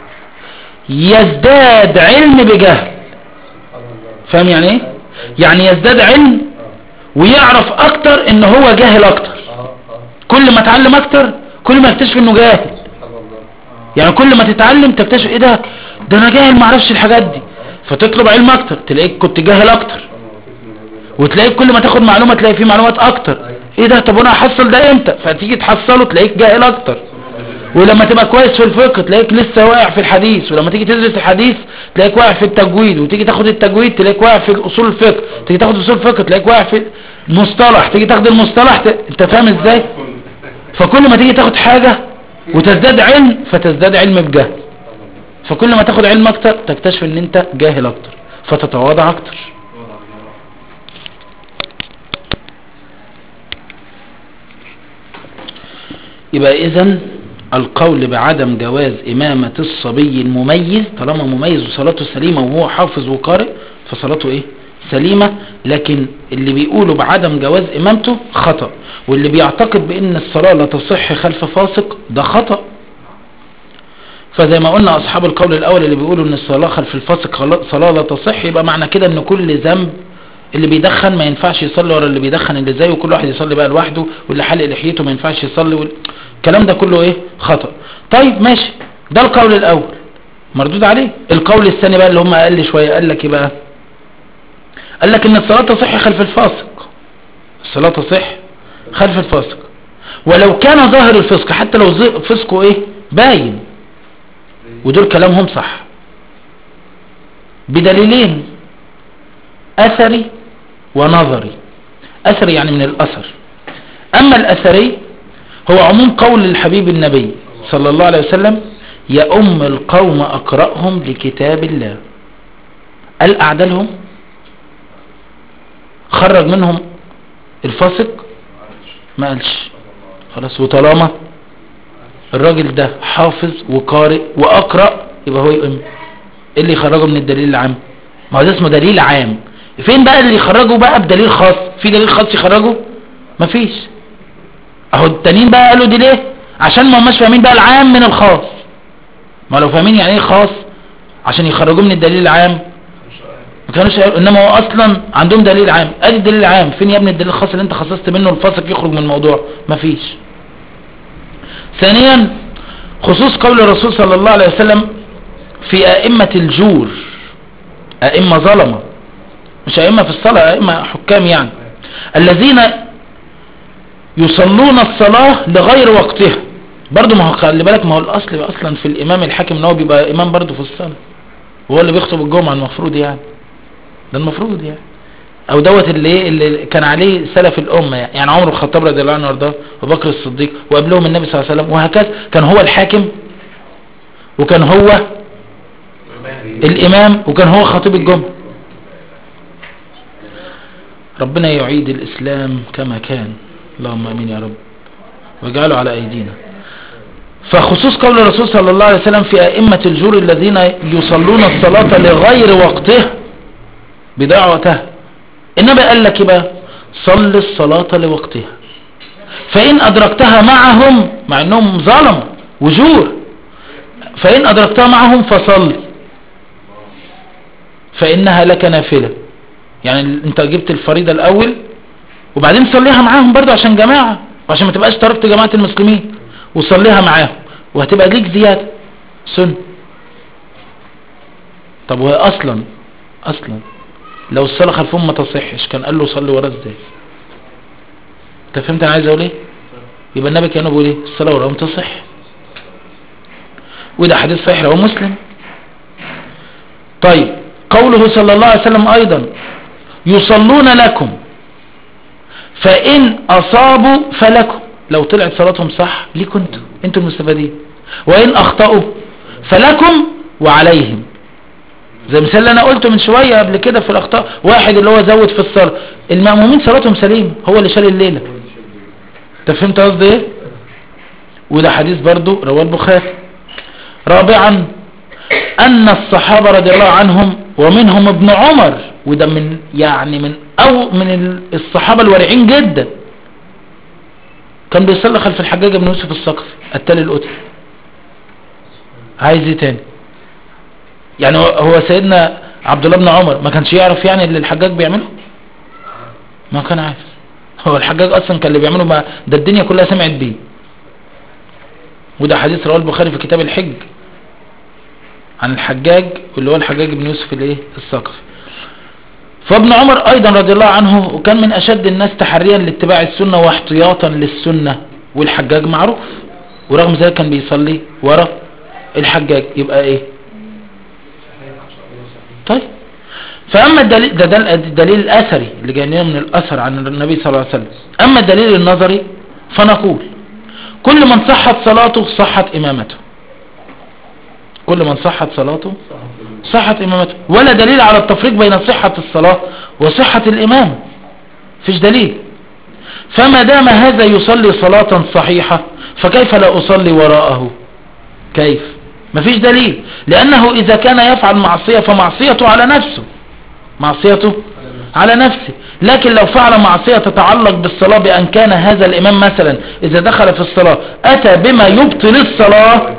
يزداد علم بجهل. فاهم يعني ايه؟ يعني يزداد علم ويعرف اكتر ان هو جاهل اكتر. كل ما اتعلم اكتر كل ما يكتشف انه جاهل. يعني كل ما تتعلم تكتشف ايه ده ده انا جاهل ما اعرفش الحاجات دي فتطلب علم اكتر تلاقيك كنت جاهل اكتر. وتلاقيك كل ما تاخد معلومة تلاقي فيه معلومات اكتر. ايه ده طب انا هحصل ده امتى فتيجي تحصله تلاقيك جاهل اكتر. ولما تبقى كويس في الفقه تلاقيك لسه واقع في الحديث ولما تيجي تدرس الحديث تلاقيك واقع في التجويد وتيجي تاخد التجويد تلاقيك واقع في اصول الفقه تيجي تاخد اصول الفقه تلاقيك واقع في المصطلح تيجي تاخد المصطلح ت... انت فاهم ازاي. فكل ما تيجي تاخد حاجة وتزداد علم فتزداد علم بجهل. فكل ما تاخد علم اكتر تكتشف ان انت جاهل اكتر فتتواضع اكتر. يبقى اذن القول بعدم جواز امامة الصبي المميز طالما مميز وصلاته سليمة وهو حافظ وقارئ فصلاته ايه سليمة. لكن اللي بيقولوا بعدم جواز امامته خطأ واللي بيعتقد بان الصلاة لا تصح خلف فاسق ده خطأ. فزي ما قلنا اصحاب القول الاول اللي بيقولوا ان الصلاة خلف الفاسق صلاة لا تصح يبقى معنى كده ان كل ذنب اللي بيدخن ما ينفعش يصلي ورا اللي بيدخن اللي زيه وكل واحد يصلي بقى لوحده واللي حلق لحيته ما ينفعش يصلي وال... الكلام ده كله ايه خطأ. طيب ماشي ده القول الاول مردود عليه. القول الثاني بقى اللي هم اقل شوية قال لك ايه بقى؟ قال لك ان الصلاة تصح خلف الفاسق. الصلاة تصح خلف الفاسق ولو كان ظاهر الفسق حتى لو فسقه ايه باين. ودول كلامهم صح بدليلين اثري ونظري. اثري يعني من الاثر. اما الاثري هو عموم قول الحبيب النبي صلى الله عليه وسلم يا ام القوم اقرأهم لكتاب الله. قال اعدلهم خرج منهم الفاسق ما قالش خلاص. وطالما الراجل ده حافظ وقارئ واقرأ يبقى هو يؤم. ايه اللي يخرجه من الدليل العام؟ ما هو ده اسمه دليل عام. فين بقى اللي يخرجه بقى بدليل خاص؟ في دليل خاص يخرجه مفيش. اهو التانيين بقى قالوا دي ليه؟ عشان ما هماش فاهمين بقى العام من الخاص. ما لو فاهمين يعني ايه خاص عشان يخرجوه من الدليل العام ما كانوش قالوا. انما هو اصلا عندهم دليل عام. ادي الدليل العام. فين يا ابني الدليل الخاص اللي انت خصصت منه الفاسق يخرج من الموضوع؟ مفيش. ثانيا خصوص قول الرسول صلى الله عليه وسلم في ائمة الجور. ائمة ظلمة مش ائمة في الصلاة ائمة حكام يعني الذين يصلون الصلاة لغير وقتها. برضو ما هو خلي بالك ما هو الاصل اصلا في الامام الحاكم ان هو بيبقى امام برضو في الصلاة وهو اللي بيخطب الجمعة المفروض يعني ده المفروض يعني او دوت اللي, اللي كان عليه سلف الامة يعني عمر الخطاب رضي الله عنه وارضاه وبكر الصديق وقبلهم النبي صلى الله عليه وسلم وهكذا. كان هو الحاكم وكان هو الامام وكان هو خطيب الجمعة. ربنا يعيد الإسلام كما كان، اللهم امين يا رب، واجعله على أيدينا. فخصوص قول الرسول صلى الله عليه وسلم في أئمة الجور الذين يصلون الصلاة لغير وقتها بضياع وقتها، النبي قال لك بقى صل الصلاة لوقتها، فإن أدركتها معهم، مع أنهم ظلم وجور، فإن أدركتها معهم فصل فإنها لك نافلة. يعني انت جبت الفريضة الأول وبعدين صليها معاهم برضو عشان جماعة، وعشان ما تبقاش تركت جماعة المسلمين، وصليها معاهم وهتبقى ليك زيادة سنة. طب وهي أصلا أصلا لو الصلاة خلفهم ما تصحش كان قال له صلي ورا ازاي؟ انت فهمت انا عايز اقول ايه؟ يبقى النبي كان بيقول ايه؟ الصلاة وراهم تصح، وده حديث صحيح رواه مسلم. طيب قوله صلى الله عليه وسلم ايضا يصلون لكم فإن أصابوا فلكم، لو طلعت صلاتهم صح ليكم انتوا انتوا المستفادين، وإن أخطأوا فلكم وعليهم. زي مثال اللي انا قلته من شوية قبل كده في الأخطاء، واحد اللي هو زود في الصلاة، المأمومين صلاتهم سليم، هو اللي شال الليلة. انت فهمت قصدي ايه؟ وده حديث برضو رواه البخاري. رابعا أن الصحابة رضي الله عنهم ومنهم ابن عمر، وده من يعني من أو من الصحابة الورعين جدا، كان بيصلي خلف الحجاج بن يوسف الثقفي التالي القدسي. عايز ايه تاني؟ يعني هو سيدنا عبد الله بن عمر ما كانش يعرف يعني اللي الحجاج بيعمله؟ ما كان عارف. هو الحجاج اصلا كان اللي بيعمله، ما ده الدنيا كلها سمعت بيه. وده حديث رواه البخاري في كتاب الحج عن الحجاج، واللي هو الحجاج بن يوسف الايه الثقفي. فابن عمر ايضا رضي الله عنه وكان من اشد الناس تحريا لاتباع السنة واحتياطا للسنة، والحجاج معروف، ورغم ذلك كان بيصلي ورا الحجاج. يبقى ايه؟ طيب فاما الدليل ده, ده الدليل الاثري اللي جاي لنا من الاثر عن النبي صلى الله عليه وسلم. اما الدليل النظري فنقول كل من صحت صلاته صحت امامته، كل من صحت صلاته صحت امامته، ولا دليل على التفريق بين صحة الصلاة وصحة الامام، فيش دليل. فما دام هذا يصلي صلاة صحيحة فكيف لا اصلي وراءه؟ كيف؟ مفيش دليل، لانه اذا كان يفعل معصية فمعصيته على نفسه، معصيته على نفسه. لكن لو فعل معصية تتعلق بالصلاة، بأن كان هذا الإمام مثلا إذا دخل في الصلاة أتى بما يبطل الصلاة،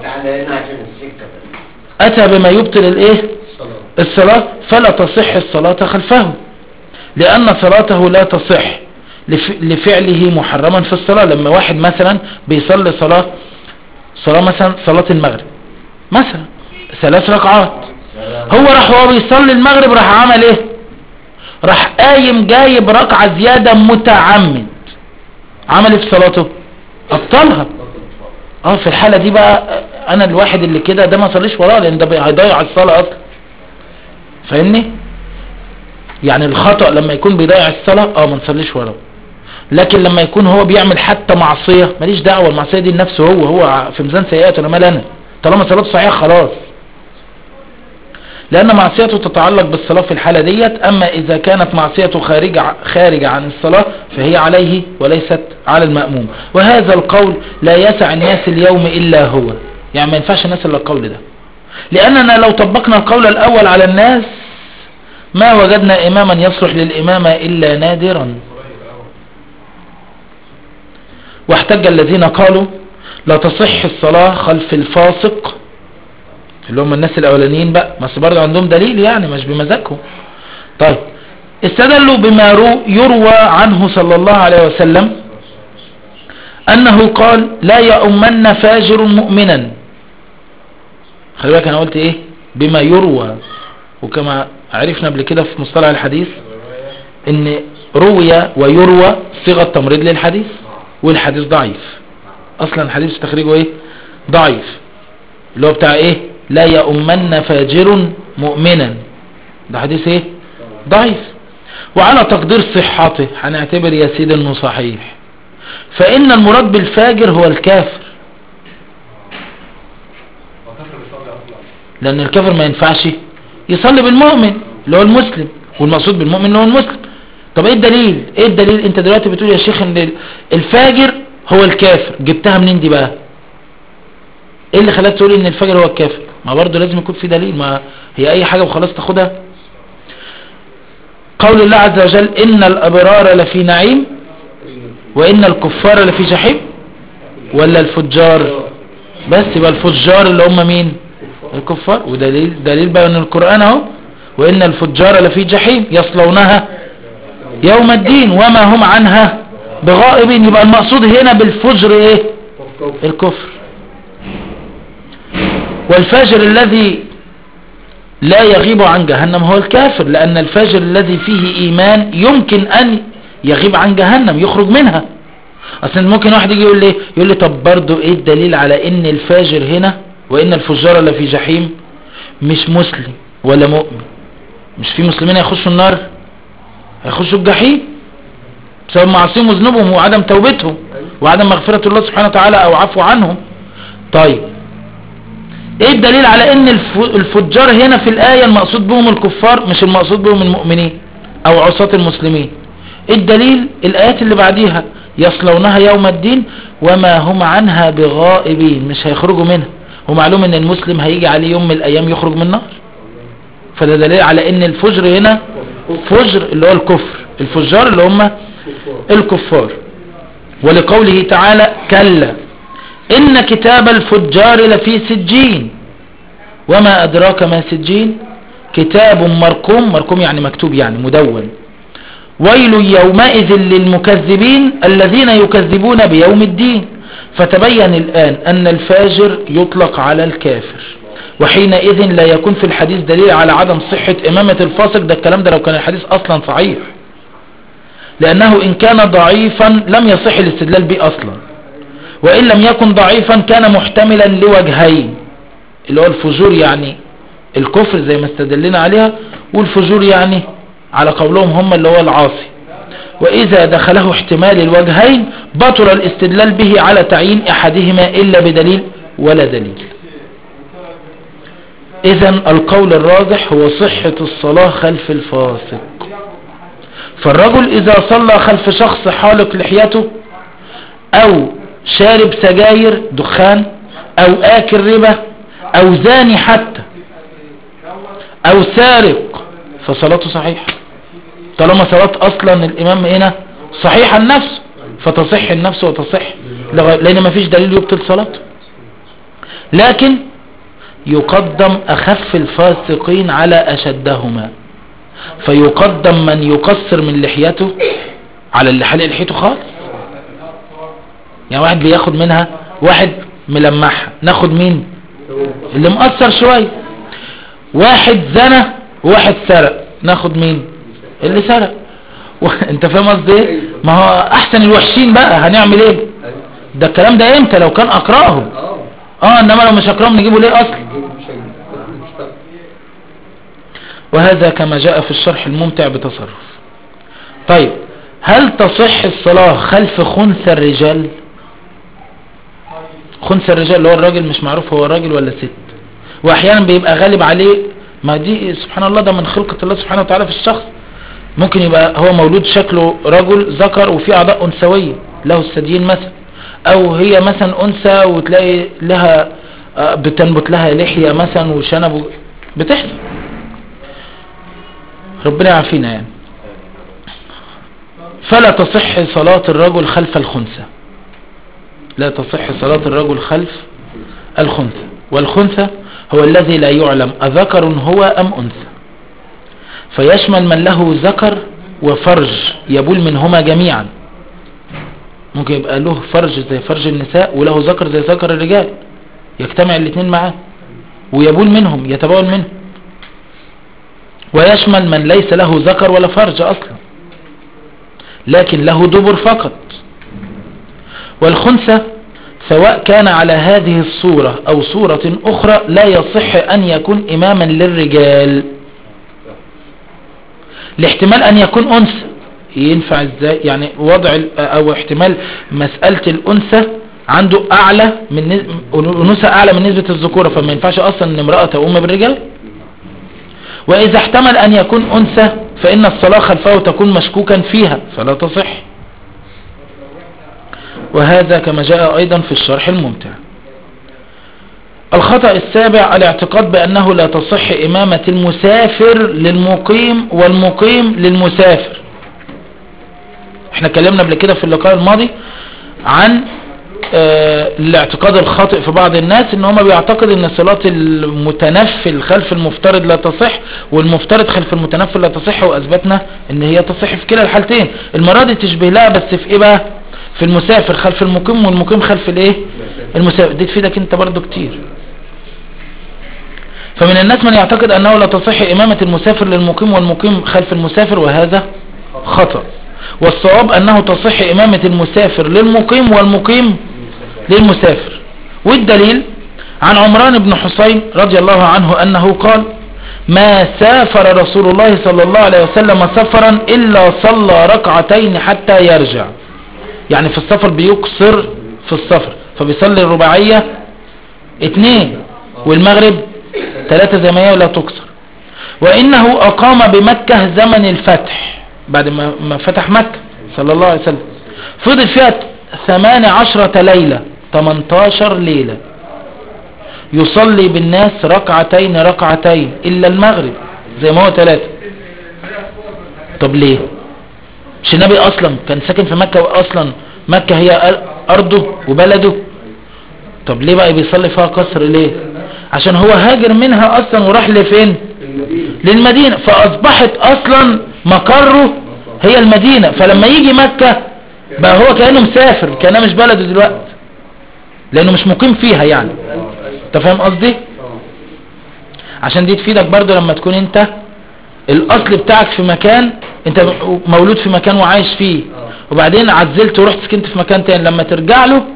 أتى بما يبطل الإيه؟ الصلاة، فلا تصح الصلاة خلفه، لأن صلاته لا تصح لفعله محرما في الصلاة. لما واحد مثلا بيصلي صلاة صلاة مثلا صلاة المغرب مثلا ثلاث ركعات، هو راح وهو بيصلي المغرب راح عمل ايه؟ راح قايم جايب ركعة زيادة متعمد، عمل ايه في صلاته؟ ابطلها. اه في الحالة دي بقى انا الواحد اللي كده ده ما صليش وراه، لان ده هيضيع الصلاة اصلا. فاهمني؟ يعني الخطأ لما يكون بيضيع الصلاة اه ما نصليش وراه، لكن لما يكون هو بيعمل حتى معصية ماليش دعوة، المعصية دي لنفسه هو، هو في ميزان سيئاته، انا مال انا، طالما صلاته صحيحة خلاص، لأن معصيته تتعلق بالصلاة في الحالة ديت. أما إذا كانت معصيته خارجة خارجة عن الصلاة فهي عليه وليست على المأموم. وهذا القول لا يسع الناس اليوم إلا هو، يعني ما ينفعش الناس إلا القول ده، لأننا لو طبقنا القول الأول على الناس ما وجدنا إماما يصلح للإمامة إلا نادرا. واحتج الذين قالوا لا تصح الصلاة خلف الفاسق، اللي هم الناس الاولانيين بقى، بس برضه عندهم دليل يعني مش بمزاجهم. طيب استدلوا بما يروى عنه صلى الله عليه وسلم انه قال لا يؤمن فاجر مؤمنا. خلي بالك انا قلت ايه؟ بما يروى، وكما عرفنا قبل كده في مصطلح الحديث ان روي ويروى صيغه تمريض للحديث، والحديث ضعيف اصلا، الحديث تخريجه ايه؟ ضعيف، اللي هو بتاع ايه؟ لا يؤمن فاجر مؤمنا، ده حديث ايه؟ ضعيف. وعلى تقدير صحته هنعتبر يا سيدي انه صحيح، فان المراد بالفاجر هو الكافر، لان الكافر ما ينفعش يصلي بالمؤمن اللي هو المسلم، والمقصود بالمؤمن اللي هو المسلم. طب ايه الدليل؟ ايه الدليل؟ انت دلوقتي بتقول يا شيخ ان الفاجر هو الكافر، جبتها منين دي بقى؟ ايه اللي خلاك تقول ان الفاجر هو الكافر؟ ما برضه لازم يكون في دليل، ما هي اي حاجة وخلاص تاخدها. قول الله عز وجل ان الابرار لفي نعيم وان الكفار لفي جحيم، ولا الفجار بس؟ يبقى الفجار اللي هم مين؟ الكفار. ودليل دليل بقى ان القرآن اهو، وان الفجار لفي جحيم يصلونها يوم الدين وما هم عنها بغائبين. يبقى المقصود هنا بالفجر ايه؟ الكفر. والفاجر الذي لا يغيب عن جهنم هو الكافر، لان الفاجر الذي فيه ايمان يمكن ان يغيب عن جهنم، يخرج منها. اصلا ممكن واحد يجي يقول لي يقول لي طب برضو ايه الدليل على ان الفاجر هنا وان الفجار اللي في جحيم مش مسلم ولا مؤمن؟ مش في مسلمين هيخشوا النار، هيخشوا الجحيم بسبب معصيهم وذنوبهم وعدم توبتهم وعدم مغفرة الله سبحانه وتعالى او عفو عنهم. طيب ايه الدليل على ان الفجار هنا في الآية المقصود بهم الكفار مش المقصود بهم المؤمنين او عصاة المسلمين؟ ايه الدليل؟ الايات اللي بعديها يصلونها يوم الدين وما هم عنها بغائبين، مش هيخرجوا منها. ومعلوم ان المسلم هيجي عليه يوم من الايام يخرج من النار، فده دليل على ان الفجر هنا فجر اللي هو الكفر، الفجار اللي هم الكفار. ولقوله تعالى كلا إن كتاب الفجار لفي سجين وما أدراك ما سجين كتاب مرقوم، مرقوم يعني مكتوب يعني مدون. ويل يومئذ للمكذبين الذين يكذبون بيوم الدين. فتبين الآن أن الفاجر يطلق على الكافر، وحينئذ لا يكون في الحديث دليل على عدم صحة إمامة الفاسق. ده الكلام ده لو كان الحديث أصلا صحيح، لأنه إن كان ضعيفا لم يصح الاستدلال به أصلا، وإن لم يكن ضعيفا كان محتملا لوجهين، اللي هو الفجور يعني الكفر زي ما استدلنا عليها، والفجور يعني على قولهم هم اللي هو العاصي. وإذا دخله احتمال الوجهين بطل الاستدلال به على تعيين أحدهما إلا بدليل ولا دليل. إذن القول الراجح هو صحة الصلاة خلف الفاسق. فالرجل إذا صلى خلف شخص حالق لحيته أو شارب سجاير دخان أو آكل ربا أو زاني حتى أو سارق فصلاته صحيحة، طالما صلاة أصلا الإمام هنا صحيح النفس فتصح النفس وتصح، لأن ما فيش دليل يبطل صلاته. لكن يقدم أخف الفاسقين على أشدهما، فيقدم من يقصر من لحيته على اللي حلق لحيته خالص. يعني واحد بياخد منها واحد ملمحها، ناخد مين؟ اللي مقصر شوية. واحد زنى وواحد سرق، ناخد مين؟ اللي سرق. انت فاهم قصدي ايه؟ ما هو احسن الوحشين بقى، هنعمل ايه؟ ده الكلام ده امتى؟ لو كان اقرأهم. اه انما لو مش اقرأهم نجيبه ليه اصلا؟ وهذا كما جاء في الشرح الممتع بتصرف. طيب هل تصح الصلاة خلف خنث الرجال؟ خنث الرجال اللي هو الراجل مش معروف هو راجل ولا ست، واحيانا بيبقى غالب عليه، ما دي سبحان الله ده من خلقة الله سبحانه وتعالى في الشخص. ممكن يبقى هو مولود شكله رجل ذكر وفي اعضاء انثويه له الثديين مثلا، او هي مثلا انثى وتلاقي لها بتنبت لها لحية مثلا وشنب، بتحصل، ربنا يعافينا يعني. فلا تصح صلاة الرجل خلف الخنثى، لا تصح صلاة الرجل خلف الخنثى. والخنثى هو الذي لا يعلم أذكر هو أم أنثى، فيشمل من له ذكر وفرج يبول منهما جميعا. ممكن يبقى له فرج زي فرج النساء وله ذكر زي ذكر الرجال، يجتمع الاثنين معاه ويبول منهم يتبول منهم. ويشمل من ليس له ذكر ولا فرج أصلا لكن له دبر فقط. والخنثى سواء كان على هذه الصورة أو صورة أخرى لا يصح أن يكون إماما للرجال، الاحتمال أن يكون أنثى ينفع ازاي؟ يعني وضع أو احتمال مسألة الأنثى عنده أعلى من أنوثة أعلى من نسبة الذكورة، فما ينفعش أصلا أن امرأة تقوم بالرجال. وإذا احتمل أن يكون أنثى فإن الصلاة خلفه تكون مشكوكا فيها فلا تصح. وهذا كما جاء أيضا في الشرح الممتع. الخطأ السابع الاعتقاد بأنه لا تصح إمامة المسافر للمقيم والمقيم للمسافر. احنا اتكلمنا قبل كده في اللقاء الماضي عن اه الاعتقاد الخاطئ في بعض الناس ان هم بيعتقد ان صلاة المتنفل خلف المفترض لا تصح والمفترض خلف المتنفل لا تصح، واثبتنا ان هي تصح في كلا الحالتين. المرة دي تشبه لها بس في ايه بقى؟ في المسافر خلف المقيم والمقيم خلف الايه؟ المسافر. دي تفيدك انت برضو كتير. فمن الناس من يعتقد انه لا تصح امامة المسافر للمقيم والمقيم خلف المسافر، وهذا خطأ. والصواب انه تصح امامة المسافر للمقيم والمقيم للمسافر. والدليل عن عمران بن حسين رضي الله عنه انه قال: ما سافر رسول الله صلى الله عليه وسلم سفرا الا صلى ركعتين حتى يرجع. يعني في السفر بيقصر في السفر، فبيصلي الرباعية اتنين والمغرب ثلاثة زي ما هي ولا تقصر. وانه اقام بمكة زمن الفتح، بعد ما فتح مكة صلى الله عليه وسلم، فضل فيها ثمان عشرة ليلة تمنتاشر ليلة يصلي بالناس ركعتين ركعتين الا المغرب زي ما هو ثلاثة. طب ليه؟ مش النبي اصلا كان ساكن في مكة، واصلا مكة هي ارضه وبلده؟ طب ليه بقى بيصلي فيها قصر ليه؟ عشان هو هاجر منها اصلا وراح لفين؟ للمدينة، فاصبحت اصلا مقره هي المدينة. فلما يجي مكة بقى هو كأنه مسافر، كأنه مش بلده دلوقتي لانه مش مقيم فيها. يعني انت فاهم قصدي؟ عشان دي تفيدك برضو لما تكون انت الاصل بتاعك في مكان، انت مولود في مكان وعايش فيه، وبعدين عزلت ورحت سكنت في مكان تاني، لما ترجع له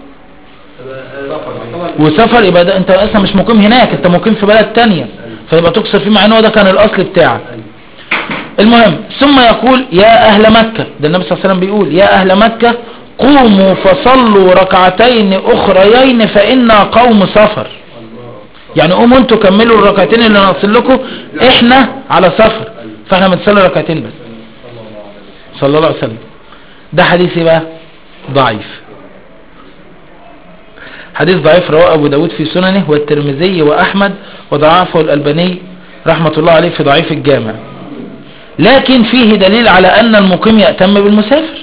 وسفر يبقى ده انت اصلا مش مقيم هناك، انت مقيم في بلد تانية، فيبقى تقصر فيه مع انه ده كان الاصل بتاعك. المهم، ثم يقول: يا اهل مكة، ده النبي صلى الله عليه وسلم بيقول: يا اهل مكة قوموا فصلوا ركعتين اخريين فإنا قوم سفر. يعني قوموا انتوا كملوا الركعتين اللي ناقصين لكم، احنا على سفر فاحنا بنصلي ركعتين بس. صلى الله عليه وسلم. ده حديث بقى ضعيف، حديث ضعيف رواه ابو داود في سننه والترمذي واحمد، وضعفه الالباني رحمة الله عليه في ضعيف الجامع. لكن فيه دليل على ان المقيم يأتم بالمسافر،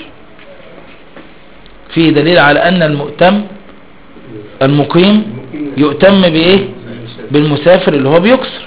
فيه دليل على ان المؤتم المقيم يؤتم بايه؟ بالمسافر اللي هو بيكسر.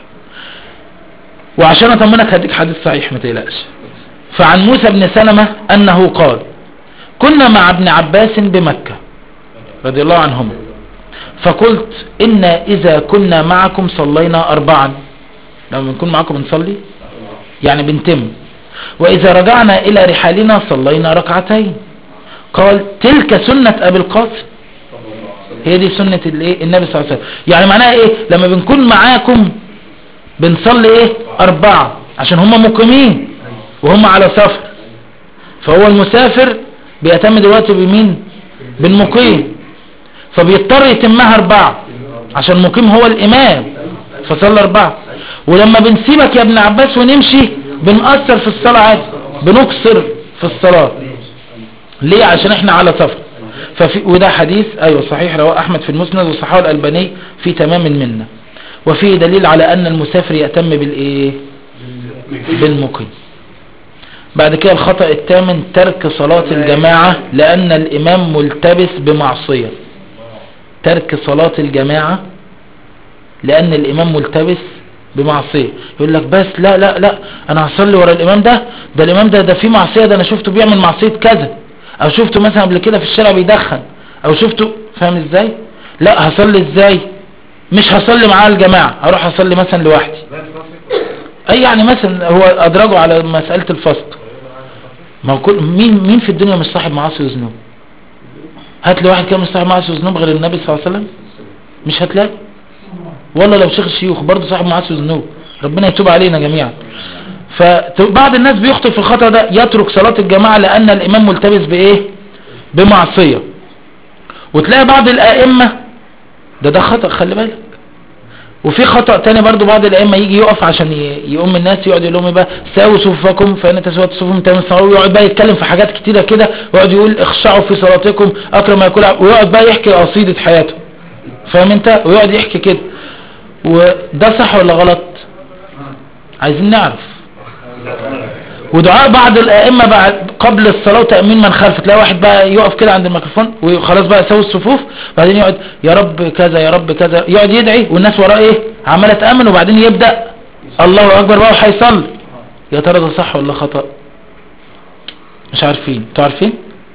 وعشان اطمنك هديك حديث صحيح ما تقلقش. فعن موسى بن سلمة انه قال: كنا مع ابن عباس بمكة رضي الله عنهما، فقلت: إنا إذا كنا معكم صلينا أربعا، لما نكون معكم نصلي يعني بنتم، وإذا رجعنا إلى رحالنا صلينا ركعتين. قال: تلك سنة أبي القاسم، هي دي سنة الايه النبي صلى الله عليه وسلم. يعني معناها ايه؟ لما بنكون معاكم بنصلي ايه؟ أربعة، عشان هم مقيمين وهم على سفر، فهو المسافر بيتم دلوقتي بمين؟ بالمقيم، فبيضطر يتمها أربعة عشان المقيم هو الإمام فصلى أربعة. ولما بنسيبك يا ابن عباس ونمشي بنقصر في الصلاة عادي، بنقصر في الصلاة. ليه؟ عشان احنا على سفر. ففي وده حديث ايوه صحيح رواه احمد في المسند وصححه الالباني في تمام المنة. وفيه دليل على ان المسافر يأتم بالايه؟ بالمقيم. بعد كده الخطأ الثامن ترك صلاة الجماعة لان الامام ملتبس بمعصية. ترك صلاة الجماعة لان الامام ملتبس بمعصية. يقول لك بس لا لا لا انا هصلي ورا الامام ده، ده الامام ده ده فيه معصية، ده انا شفته بيعمل معصية كذا، او شفته مثلا قبل كده في الشارع بيدخن، او شفته، فاهم ازاي؟ لا هصلي ازاي؟ مش هصلي معاه الجماعة، اروح اصلي مثلا لوحدي. اي يعني مثلا هو ادرجه على مسألة الفسق. ما هو كل مين مين في الدنيا مش صاحب معاصي وذنوب؟ هات لي واحد كده مش صاحب معاصي وذنوب غير النبي صلى الله عليه وسلم، مش هتلاقي. والله لو شيخ الشيوخ برضه صاحب معاصي وذنوب، ربنا يتوب علينا جميعا. فبعض الناس بيخطئ في الخطأ ده، يترك صلاة الجماعة لأن الإمام ملتبس بإيه؟ بمعصية. وتلاقي بعض الآئمة ده ده خطأ، خلي بالك، وفي خطأ تاني برضو، بعض الائمه يجي يقف عشان ي- يقوم الناس، يقعد يقول لهم ايه بقى، ساووا صفوفكم فان تسوت صفوفهم تمام الصلاه، ويقعد بقى يتكلم في حاجات كتيره كده، ويقعد يقول اخشعوا في صلاتكم اكرم ما يكون عبد، ويقعد بقى يحكي قصيده حياته، فاهم انت، ويقعد يحكي كده. وده صح ولا غلط؟ عايزين نعرف. ودعاء بعض الائمه بعد قبل الصلاه وتامين من خلف، تلاقي واحد بقى يقف كده عند الميكروفون وخلاص بقى يسوي الصفوف، بعدين يقعد يا رب كذا يا رب كذا، يقعد يدعي والناس وراه ايه عماله تامن، وبعدين يبدا الله اكبر بقى وهيصلي. يا ترى ده صح ولا خطا؟ مش عارفين. انتوا عارفين؟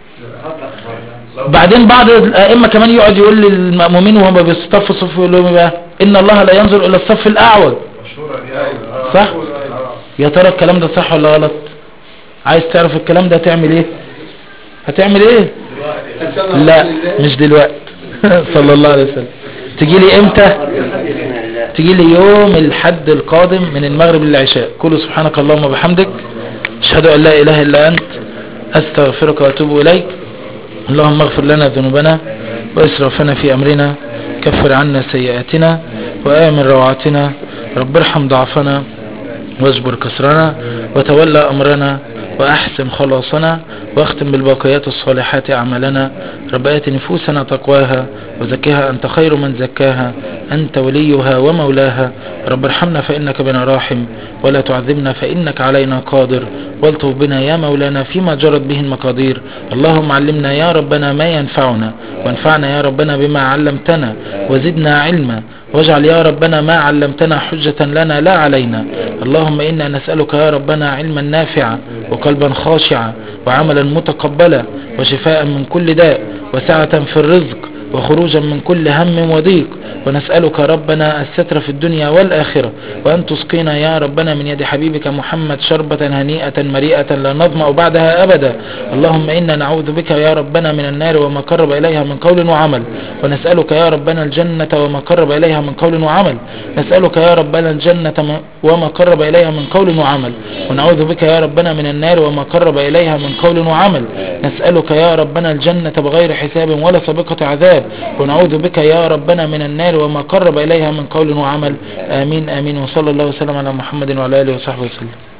بعدين بعض الائمه كمان يقعد يقول للمأمومين وهم بيصطفوا الصف، يقول لهم إيه بقى، ان الله لا ينظر الى الصف الاعوج. صح؟ يا ترى الكلام ده صح ولا غلط؟ عايز تعرف الكلام ده هتعمل ايه؟ هتعمل ايه؟ لا مش دلوقتي. صلى الله عليه وسلم. تجي لي امتى؟ تجي لي يوم الحد القادم من المغرب للعشاء. كل سبحانك اللهم وبحمدك، اشهد ان لا اله الا انت، استغفرك واتوب اليك. اللهم اغفر لنا ذنوبنا واسرافنا في امرنا، كفر عنا سيئاتنا وآمن روعاتنا، رب ارحم ضعفنا واجبر كسرنا، وتولى أمرنا وأحسن خلاصنا، واختم بالباقيات الصالحات أعمالنا. رب آت نفوسنا تقواها وزكها أنت خير من زكاها، أنت وليها ومولاها. رب ارحمنا فإنك بنا راحم، ولا تعذبنا فإنك علينا قادر، والطف بنا يا مولانا فيما جرت به المقادير. اللهم علمنا يا ربنا ما ينفعنا، وانفعنا يا ربنا بما علمتنا، وزدنا علما، واجعل يا ربنا ما علمتنا حجة لنا لا علينا. اللهم إنا نسألك يا ربنا علما نافعا، وقلبا خاشعا، وعملا متقبلا، وشفاء من كل داء، وسعة في الرزق، وخروجا من كل هم وضيق. ونسألك ربنا الستر في الدنيا والآخرة، وأن تسقينا يا ربنا من يد حبيبك محمد شربة هنيئة مريئة لا نظمأ بعدها أبدا. اللهم إنا نعوذ بك يا ربنا من النار وما قرب إليها من قول وعمل، ونسألك يا ربنا الجنة وما قرب إليها من قول وعمل. نسألك يا ربنا الجنة وما قرب إليها من قول وعمل، ونعوذ بك يا ربنا من النار وما قرب إليها من قول وعمل. نسألك يا ربنا الجنة بغير حساب ولا سابقة عذاب، ونعوذ بك يا ربنا من النار وما قرب إليها من قول وعمل. آمين آمين. وصلى الله وسلم على محمد وعلى آله وصحبه وسلم.